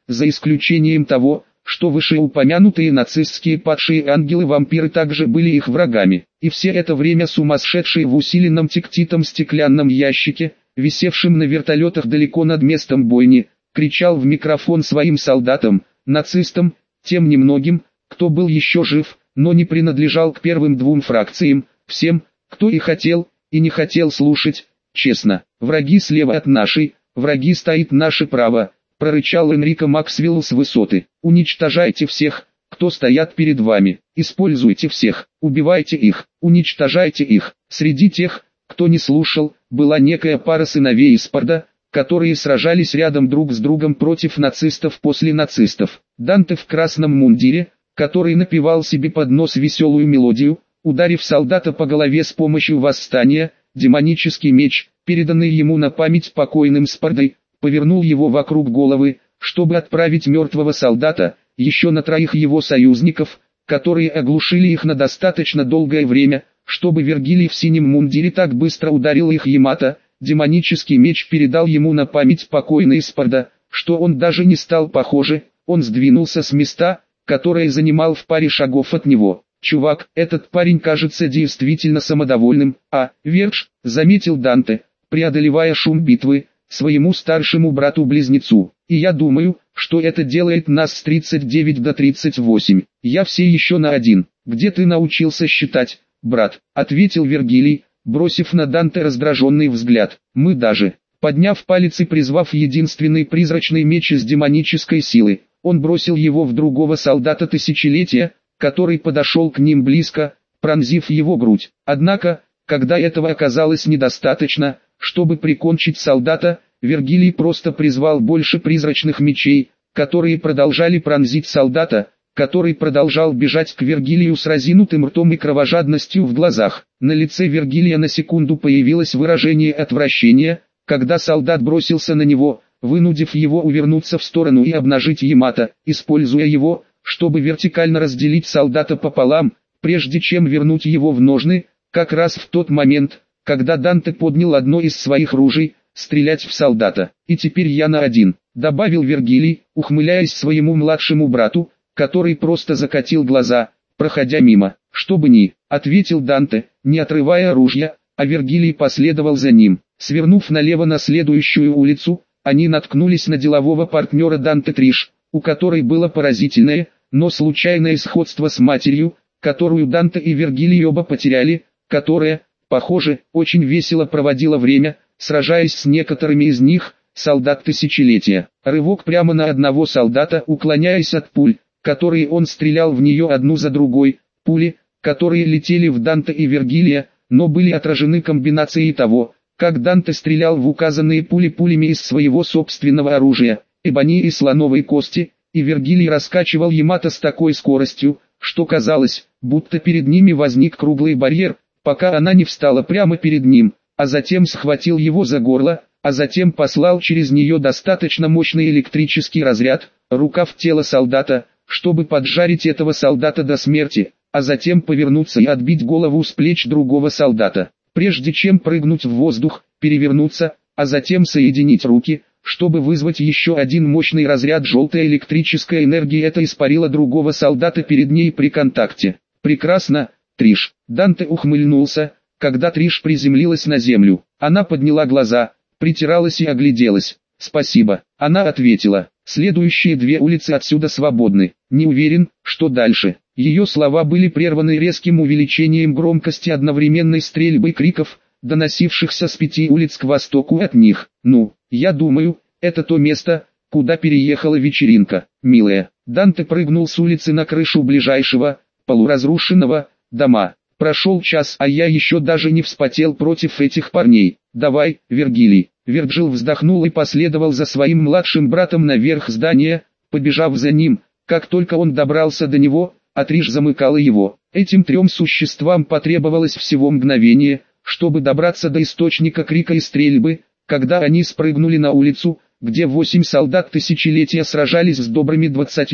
за исключением того, что вышеупомянутые нацистские падшие ангелы-вампиры также были их врагами. И все это время сумасшедший в усиленном тектитом стеклянном ящике, висевшем на вертолетах далеко над местом бойни, кричал в микрофон своим солдатам, нацистам, тем немногим, кто был еще жив, но не принадлежал к первым двум фракциям, всем, кто и хотел, и не хотел слушать, честно, враги слева от нашей, враги стоит наше право, прорычал Энрико Максвелл с высоты. Уничтожайте всех, кто стоят перед вами, используйте всех, убивайте их, уничтожайте их. Среди тех, кто не слушал, была некая пара сыновей Испарда, которые сражались рядом друг с другом против нацистов после нацистов. Данте в красном мундире, который напевал себе под нос веселую мелодию, ударив солдата по голове с помощью восстания, демонический меч, переданный ему на память покойным Спардой, повернул его вокруг головы, чтобы отправить мертвого солдата, еще на троих его союзников, которые оглушили их на достаточно долгое время, чтобы Вергилий в синем мундире так быстро ударил их Ямато. Демонический меч передал ему на память покойный Спарда, что он даже не стал похоже, он сдвинулся с места, которое занимал в паре шагов от него. «Чувак, этот парень кажется действительно самодовольным, Вердж», заметил Данте, преодолевая шум битвы, своему старшему брату-близнецу. «И я думаю, что это делает нас с 39 до 38. Я все еще на один. Где ты научился считать, брат?» — ответил Вергилий, бросив на Данте раздраженный взгляд. «Мы даже». Подняв палец и призвав единственный призрачный меч из демонической силы, он бросил его в другого солдата тысячелетия, который подошел к ним близко, пронзив его грудь. Однако, когда этого оказалось недостаточно, чтобы прикончить солдата, Вергилий просто призвал больше призрачных мечей, которые продолжали пронзить солдата, который продолжал бежать к Вергилию с разинутым ртом и кровожадностью в глазах. На лице Вергилия на секунду появилось выражение отвращения, когда солдат бросился на него, вынудив его увернуться в сторону и обнажить Ямато, используя его, чтобы вертикально разделить солдата пополам, прежде чем вернуть его в ножны, как раз в тот момент, когда Данте поднял одно из своих ружей, стрелять в солдата. «И теперь я на один», — добавил Вергилий, ухмыляясь своему младшему брату, который просто закатил глаза, проходя мимо. «Что бы ни», — ответил Данте, не отрывая ружья, а Вергилий последовал за ним. Свернув налево на следующую улицу, они наткнулись на делового партнера Данте Триш, у которой было поразительное, но случайное сходство с матерью, которую Данте и Вергилий оба потеряли, которая, похоже, очень весело проводила время, сражаясь с некоторыми из них, солдат тысячелетия. Рывок прямо на одного солдата, уклоняясь от пуль, которые он стрелял в нее одну за другой, пули, которые летели в Данте и Вергилия, но были отражены комбинацией того, как Данте стрелял в указанные пули пулями из своего собственного оружия, эбони и слоновой кости, и Вергилий раскачивал Ямато с такой скоростью, что казалось, будто перед ними возник круглый барьер, пока она не встала прямо перед ним, а затем схватил его за горло, а затем послал через нее достаточно мощный электрический разряд, рука в тело солдата, чтобы поджарить этого солдата до смерти, а затем повернуться и отбить голову с плеч другого солдата, прежде чем прыгнуть в воздух, перевернуться, а затем соединить руки, чтобы вызвать еще один мощный разряд. Желтая электрическая энергия это испарила другого солдата перед ней при контакте. «Прекрасно, Триш». Данте ухмыльнулся, когда Триш приземлилась на землю. Она подняла глаза, притиралась и огляделась. «Спасибо», она ответила. «Следующие две улицы отсюда свободны. Не уверен, что дальше». Ее слова были прерваны резким увеличением громкости одновременной стрельбы криков, доносившихся с 5 улиц к востоку от них. «Ну, я думаю, это то место, куда переехала вечеринка, милая». Данте прыгнул с улицы на крышу ближайшего, полуразрушенного, дома. «Прошел час, а я еще даже не вспотел против этих парней. Давай, Вергилий». Верджил вздохнул и последовал за своим младшим братом наверх здания, побежав за ним. Как только он добрался до него, Триш замыкала его. Этим трем существам потребовалось всего мгновение, чтобы добраться до источника крика и стрельбы, когда они спрыгнули на улицу, где 8 солдат тысячелетия сражались с добрыми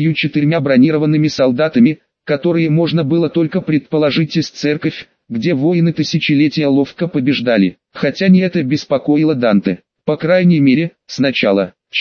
24 бронированными солдатами, которые можно было только предположить из церковь, где воины тысячелетия ловко побеждали. Хотя не это беспокоило Данте. По крайней мере, сначала. Черт,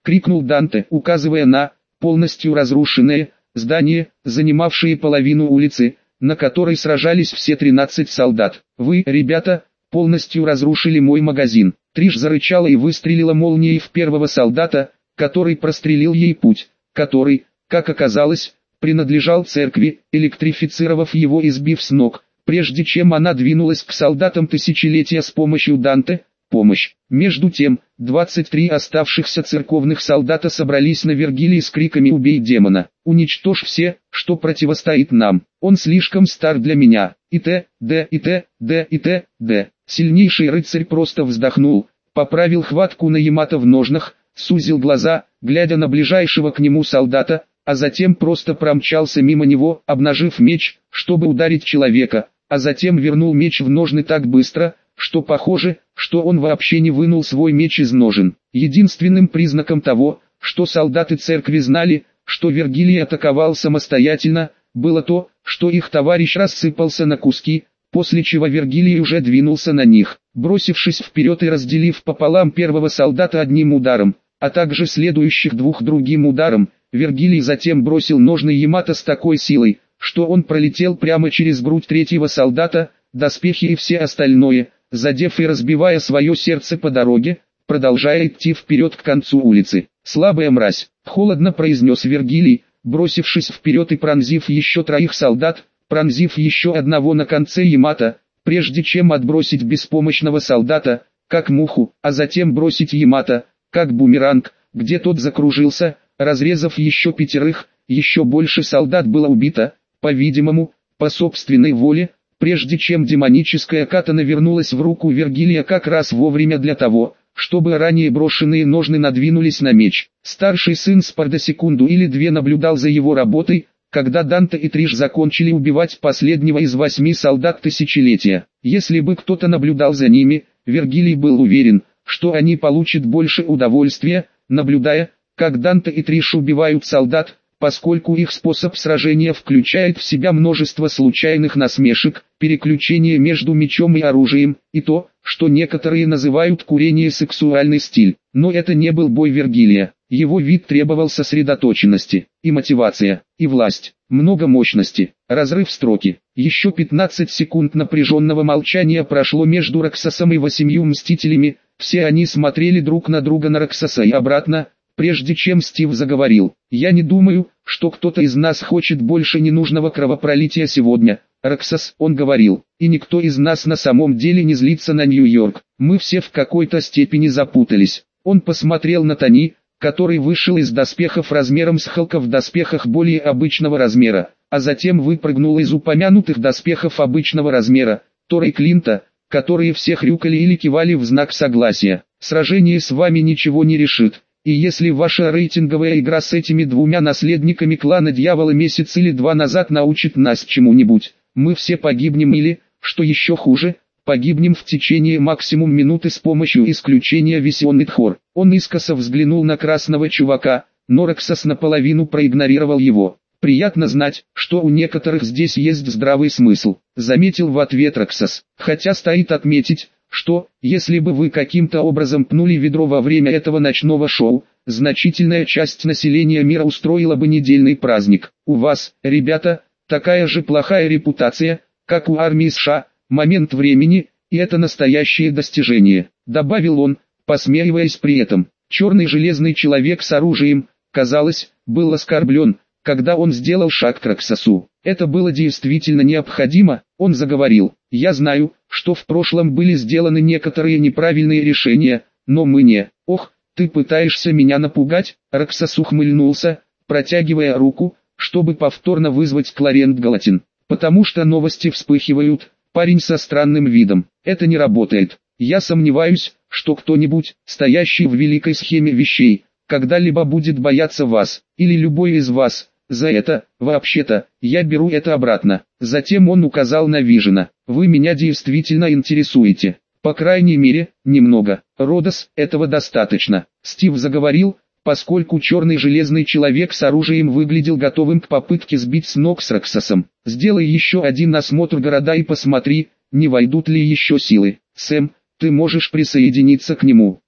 крикнул Данте, указывая на полностью разрушенное здание, занимавшее половину улицы, на которой сражались все 13 солдат. «Вы, ребята, полностью разрушили мой магазин». Триш зарычала и выстрелила молнией в первого солдата, который прострелил ей путь, который, как оказалось, принадлежал церкви, электрифицировав его и сбив с ног, прежде чем она двинулась к солдатам тысячелетия с помощью Данте. Помощь. Между тем, 23 оставшихся церковных солдата собрались на Вергилии с криками «Убей демона! Уничтожь все, что противостоит нам! Он слишком стар для меня!» И т.д. и т.д. и т.д. Сильнейший рыцарь просто вздохнул, поправил хватку на Ямато в ножнах, сузил глаза, глядя на ближайшего к нему солдата, а затем просто промчался мимо него, обнажив меч, чтобы ударить человека, а затем вернул меч в ножны так быстро, что похоже, что он вообще не вынул свой меч из ножен. Единственным признаком того, что солдаты церкви знали, что Вергилий атаковал самостоятельно, было то, что их товарищ рассыпался на куски, после чего Вергилий уже двинулся на них, бросившись вперед и разделив пополам первого солдата одним ударом, а также следующих двух другим ударом. Вергилий затем бросил ножны Ямато с такой силой, что он пролетел прямо через грудь третьего солдата, доспехи и все остальное, задев и разбивая свое сердце по дороге, продолжая идти вперед к концу улицы. «Слабая мразь», — холодно произнес Вергилий, бросившись вперед и пронзив еще 3 солдат, пронзив еще одного на конце Ямато, прежде чем отбросить беспомощного солдата, как муху, а затем бросить Ямато, как бумеранг, где тот закружился, разрезав еще 5, еще больше солдат было убито, по-видимому, по собственной воле, прежде чем демоническая катана вернулась в руку Вергилия как раз вовремя для того, чтобы ранее брошенные ножны надвинулись на меч. Старший сын Спарда секунду или 2 наблюдал за его работой, когда Данте и Триш закончили убивать последнего из 8 солдат тысячелетия. Если бы кто-то наблюдал за ними, Вергилий был уверен, что они получат больше удовольствия, наблюдая, как Данте и Триш убивают солдат, поскольку их способ сражения включает в себя множество случайных насмешек, переключение между мечом и оружием, и то, что некоторые называют курение сексуальный стиль. Но это не был бой Вергилия. Его вид требовал сосредоточенности, и мотивация, и власть, много мощности, разрыв строки. Еще 15 секунд напряженного молчания прошло между Роксосом и 8 мстителями, все они смотрели друг на друга, на Роксоса и обратно, прежде чем Стив заговорил. «Я не думаю, что кто-то из нас хочет больше ненужного кровопролития сегодня, Роксос», он говорил, «и никто из нас на самом деле не злится на Нью-Йорк. Мы все в какой-то степени запутались». Он посмотрел на Тони, который вышел из доспехов размером с Халка в доспехах более обычного размера, а затем выпрыгнул из упомянутых доспехов обычного размера, Тора и Клинта, которые все хрюкали или кивали в знак согласия. «Сражение с вами ничего не решит. И если ваша рейтинговая игра с этими 2 наследниками клана Дьявола месяц или 2 назад научит нас чему-нибудь, мы все погибнем или, что еще хуже, погибнем в течение максимум минуты с помощью исключения Висионный Тхор». Он искоса взглянул на красного чувака, но Роксос наполовину проигнорировал его. «Приятно знать, что у некоторых здесь есть здравый смысл», заметил в ответ Роксос. «Хотя стоит отметить, что, если бы вы каким-то образом пнули ведро во время этого ночного шоу, значительная часть населения мира устроила бы недельный праздник. У вас, ребята, такая же плохая репутация, как у армии США, момент времени, и это настоящее достижение», добавил он, посмеиваясь при этом. Черный железный человек с оружием, казалось, был оскорблен, когда он сделал шаг к Роксосу. Это было действительно необходимо, он заговорил. «Я знаю, что в прошлом были сделаны некоторые неправильные решения, но мы не...» «Ох, ты пытаешься меня напугать?» Роксос ухмыльнулся, протягивая руку, чтобы повторно вызвать Кларент Галатин. «Потому что новости вспыхивают, парень со странным видом. Это не работает. Я сомневаюсь, что кто-нибудь, стоящий в великой схеме вещей, когда-либо будет бояться вас, или любой из вас. За это, вообще-то, я беру это обратно». Затем он указал на Вижена. «Вы меня действительно интересуете. По крайней мере, немного. Родос, этого достаточно». Стив заговорил, поскольку черный железный человек с оружием выглядел готовым к попытке сбить с ног с Роксосом. «Сделай еще один осмотр города и посмотри, не войдут ли еще силы. Сэм, ты можешь присоединиться к нему».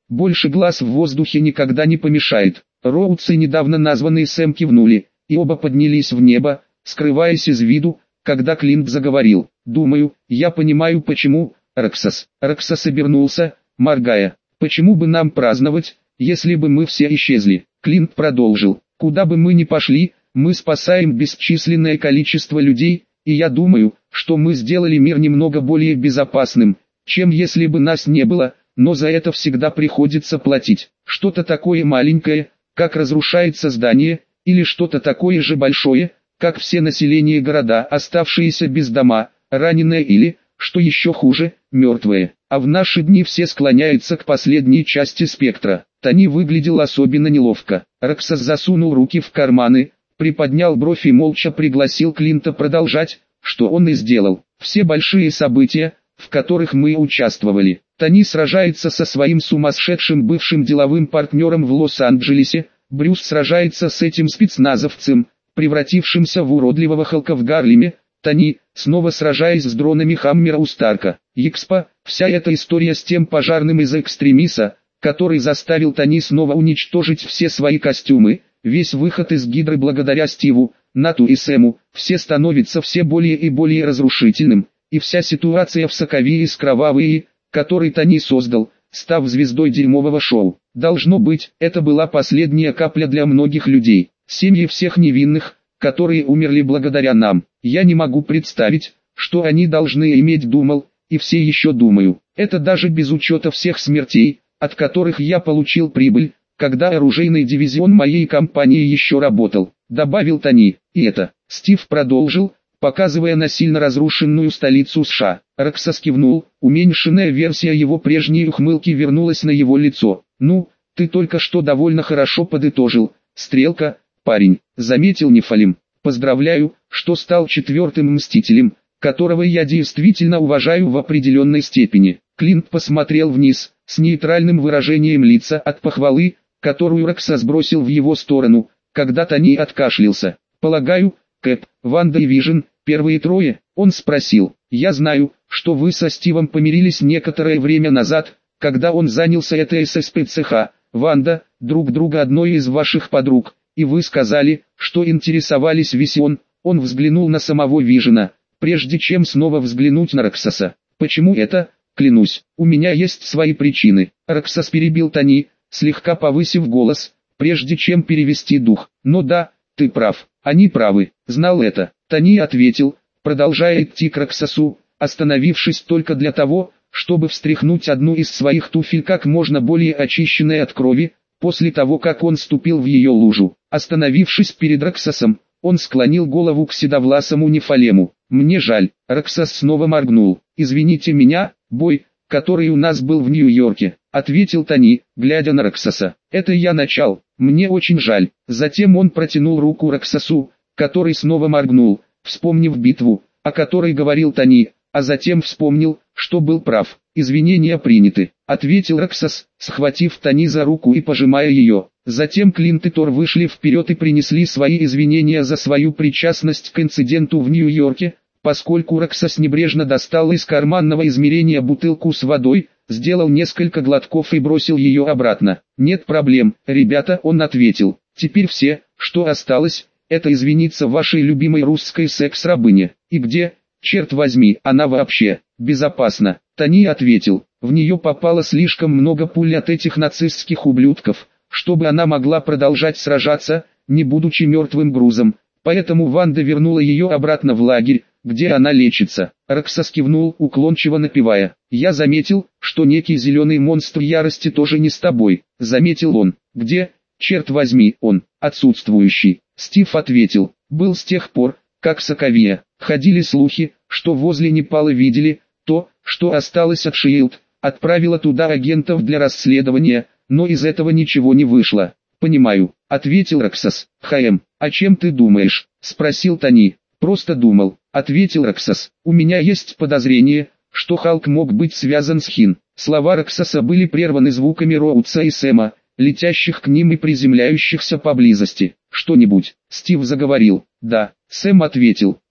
Больше глаз в воздухе никогда не помешает. Роудс и недавно названный Сэм кивнули, и оба поднялись в небо, скрываясь из виду, когда Клинт заговорил. «Думаю, я понимаю почему, Роксас». Роксас обернулся, моргая. «Почему бы нам праздновать, если бы мы все исчезли?» Клинт продолжил. «Куда бы мы ни пошли, мы спасаем бесчисленное количество людей, и я думаю, что мы сделали мир немного более безопасным, чем если бы нас не было, но за это всегда приходится платить. Что-то такое маленькое, как разрушается здание, или что-то такое же большое, как все население города, оставшиеся без дома, раненые или, что еще хуже, мертвые. А в наши дни все склоняются к последней части спектра». Тони выглядел особенно неловко. Роксас засунул руки в карманы, приподнял бровь и молча пригласил Клинта продолжать, что он и сделал. «Все большие события, в которых мы участвовали. Тони сражается со своим сумасшедшим бывшим деловым партнером в Лос-Анджелесе, Брюс сражается с этим спецназовцем, превратившимся в уродливого Халка в Гарлеме, Тони, снова сражаясь с дронами Хаммера у Старка. Експо, вся эта история с тем пожарным из Экстремиса, который заставил Тони снова уничтожить все свои костюмы, весь выход из Гидры благодаря Стиву, Нату и Сэму, все становится все более и более разрушительным, и вся ситуация в Соковии с Кровавые, который Тони создал, став звездой дерьмового шоу. Должно быть, это была последняя капля для многих людей, семьи всех невинных, которые умерли благодаря нам. Я не могу представить, что они должны иметь, думал, и все еще думаю. Это даже без учета всех смертей, от которых я получил прибыль, когда оружейный дивизион моей компании еще работал», — добавил Тони. «И это», — Стив продолжил, показывая на сильно разрушенную столицу США. Роксас кивнул, уменьшенная версия его прежней ухмылки вернулась на его лицо. «Ну, ты только что довольно хорошо подытожил, стрелка, парень», — заметил Нефалим. «Поздравляю, что стал четвертым Мстителем, которого я действительно уважаю в определенной степени». Клинт посмотрел вниз, с нейтральным выражением лица от похвалы, которую Роксас бросил в его сторону, когда Тони откашлялся. «Полагаю, Кэп, Ванда и Вижн, первые трое?» Он спросил. «Я знаю, что вы со Стивом помирились некоторое время назад, когда он занялся этой ССПЦХ, Ванда, друг друга одной из ваших подруг, и вы сказали, что интересовались Висион». Он взглянул на самого Вижна, прежде чем снова взглянуть на Роксаса. «Почему это? Клянусь, у меня есть свои причины». Роксас перебил Тони, слегка повысив голос, прежде чем перевести дух. «Но да, ты прав, они правы, знал это». Тони ответил, продолжая идти к Роксасу, остановившись только для того, чтобы встряхнуть одну из своих туфель как можно более очищенной от крови, после того как он ступил в ее лужу. Остановившись перед Роксасом, он склонил голову к седовласому Нефалему. «Мне жаль». Роксас снова моргнул. «Извините меня, бой, который у нас был в Нью-Йорке», — ответил Тони, глядя на Роксаса. «Это я начал. Мне очень жаль». Затем он протянул руку Роксасу, который снова моргнул, вспомнив битву, о которой говорил Тони, а затем вспомнил, что был прав. «Извинения приняты», — ответил Роксас, схватив Тони за руку и пожимая ее. Затем Клинт и Тор вышли вперед и принесли свои извинения за свою причастность к инциденту в Нью-Йорке, поскольку Роксас небрежно достал из карманного измерения бутылку с водой, сделал несколько глотков и бросил ее обратно. «Нет проблем, ребята», — он ответил. «Теперь все, что осталось, это извиниться вашей любимой русской секс-рабыне. И где, черт возьми, она вообще безопасна?» Тони ответил. «В нее попало слишком много пуль от этих нацистских ублюдков, чтобы она могла продолжать сражаться, не будучи мертвым грузом. Поэтому Ванда вернула ее обратно в лагерь, где она лечится». Роксас кивнул, уклончиво напевая. «Я заметил, что некий зеленый монстр ярости тоже не с тобой», — заметил он. «Где, черт возьми, он?» «Отсутствующий», — Стив ответил. «Был с тех пор, как Соковия. Ходили слухи, что возле Непала видели то, что осталось от Шиилд, отправила туда агентов для расследования, но из этого ничего не вышло». «Понимаю», — ответил Роксас. «ХМ, о чем ты думаешь?» — спросил Тони. «Просто думал», — ответил Роксас. «У меня есть подозрение, что Халк мог быть связан с Хин». Слова Роксаса были прерваны звуками Роудса и Сэма, летящих к ним и приземляющихся поблизости. «Что-нибудь?» — Стив заговорил. «Да», — Сэм ответил.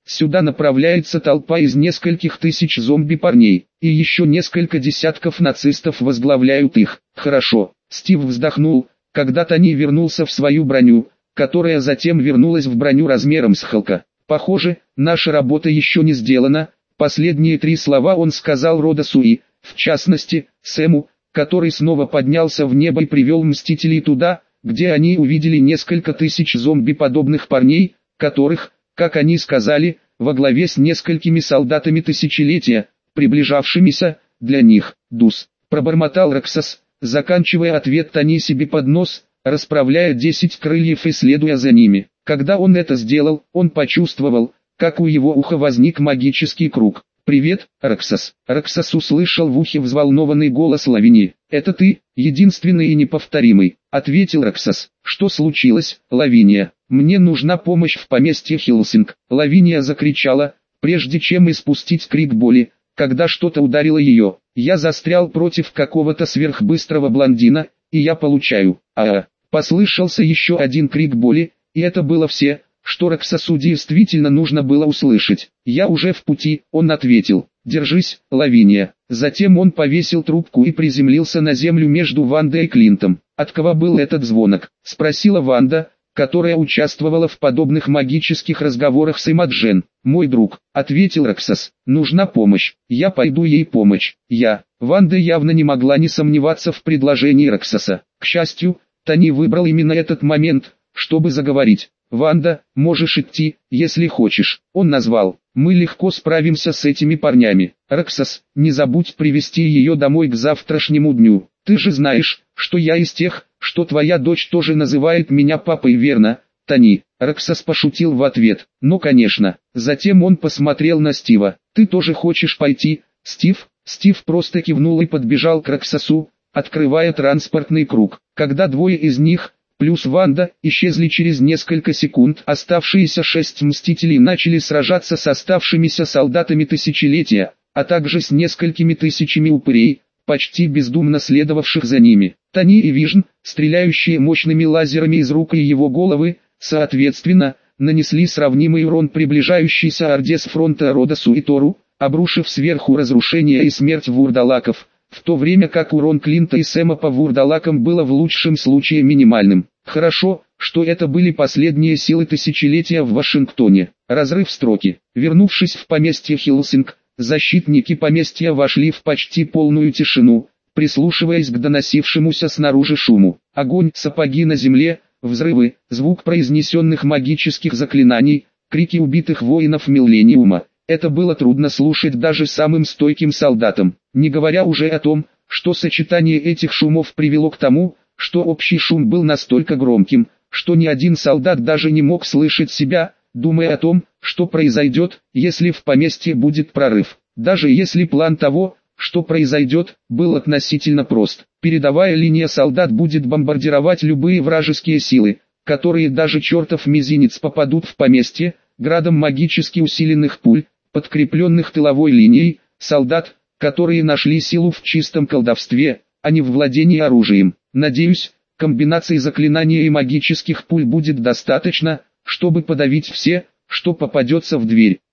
Сюда направляется толпа из нескольких тысяч зомби-парней, и еще несколько десятков нацистов возглавляют их. Хорошо, Стив вздохнул, когда Тони вернулся в свою броню, которая затем вернулась в броню размером с Халка. Похоже, наша работа еще не сделана. Последние 3 слова он сказал Родосу и, в частности, Сэму, который снова поднялся в небо и привел Мстителей туда, где они увидели несколько тысяч зомби-подобных парней, которых, как они сказали, во главе с несколькими солдатами тысячелетия, приближавшимися, для них, Дус, пробормотал Роксас, заканчивая ответ Тони себе под нос, расправляя 10 крыльев и следуя за ними. Когда он это сделал, он почувствовал, как у его уха возник магический круг. «Привет, Роксас». Роксас услышал в ухе взволнованный голос Лавинии. «Это ты, единственный и неповторимый», — ответил Роксас. «Что случилось, Лавиния? Мне нужна помощь в поместье Хилсинг». Лавиния закричала, прежде чем испустить крик боли, когда что-то ударило ее. «Я застрял против какого-то сверхбыстрого блондина, и я получаю». Послышался еще один крик боли, и это было все, что Роксасу действительно нужно было услышать. «Я уже в пути», — он ответил. «Держись, Лавиния». Затем он повесил трубку и приземлился на землю между Вандой и Клинтом. «От кого был этот звонок?» — спросила Ванда, которая участвовала в подобных магических разговорах с Имаджен. «Мой друг», — ответил Роксас. «Нужна помощь. Я пойду ей помочь». Ванда явно не могла не сомневаться в предложении Роксаса. К счастью, Тони выбрал именно этот момент, чтобы заговорить. «Ванда, можешь идти, если хочешь», — он назвал. «Мы легко справимся с этими парнями. Роксас, не забудь привести ее домой к завтрашнему дню. Ты же знаешь, что я из тех, что твоя дочь тоже называет меня папой, верно, Тони?» Роксас пошутил в ответ. «Ну конечно». Затем он посмотрел на Стива. «Ты тоже хочешь пойти, Стив?» Стив просто кивнул и подбежал к Роксасу, открывая транспортный круг. Когда двое из них, плюс Ванда, исчезли через несколько секунд, оставшиеся 6 Мстителей начали сражаться с оставшимися солдатами тысячелетия, а также с несколькими тысячами упырей, почти бездумно следовавших за ними. Тони и Вижн, стреляющие мощными лазерами из рук и его головы, соответственно, нанесли сравнимый урон приближающейся орде с фронта Родосу и Тору, обрушив сверху разрушение и смерть вурдалаков, в то время как урон Клинта и Сэма по вурдалакам было в лучшем случае минимальным. Хорошо, что это были последние силы тысячелетия в Вашингтоне. Разрыв строки. Вернувшись в поместье Хилсинг, защитники поместья вошли в почти полную тишину, прислушиваясь к доносившемуся снаружи шуму. Огонь, сапоги на земле, взрывы, звук произнесенных магических заклинаний, крики убитых воинов Миллениума. Это было трудно слушать даже самым стойким солдатам, не говоря уже о том, что сочетание этих шумов привело к тому, что общий шум был настолько громким, что ни один солдат даже не мог слышать себя, думая о том, что произойдет, если в поместье будет прорыв. Даже если план того, что произойдет, был относительно прост. Передовая линия солдат будет бомбардировать любые вражеские силы, которые даже чертов мизинец попадут в поместье, градом магически усиленных пуль, подкрепленных тыловой линией, солдат, которые нашли силу в чистом колдовстве, а не в владении оружием. Надеюсь, комбинаций заклинания и магических пуль будет достаточно, чтобы подавить все, что попадется в дверь.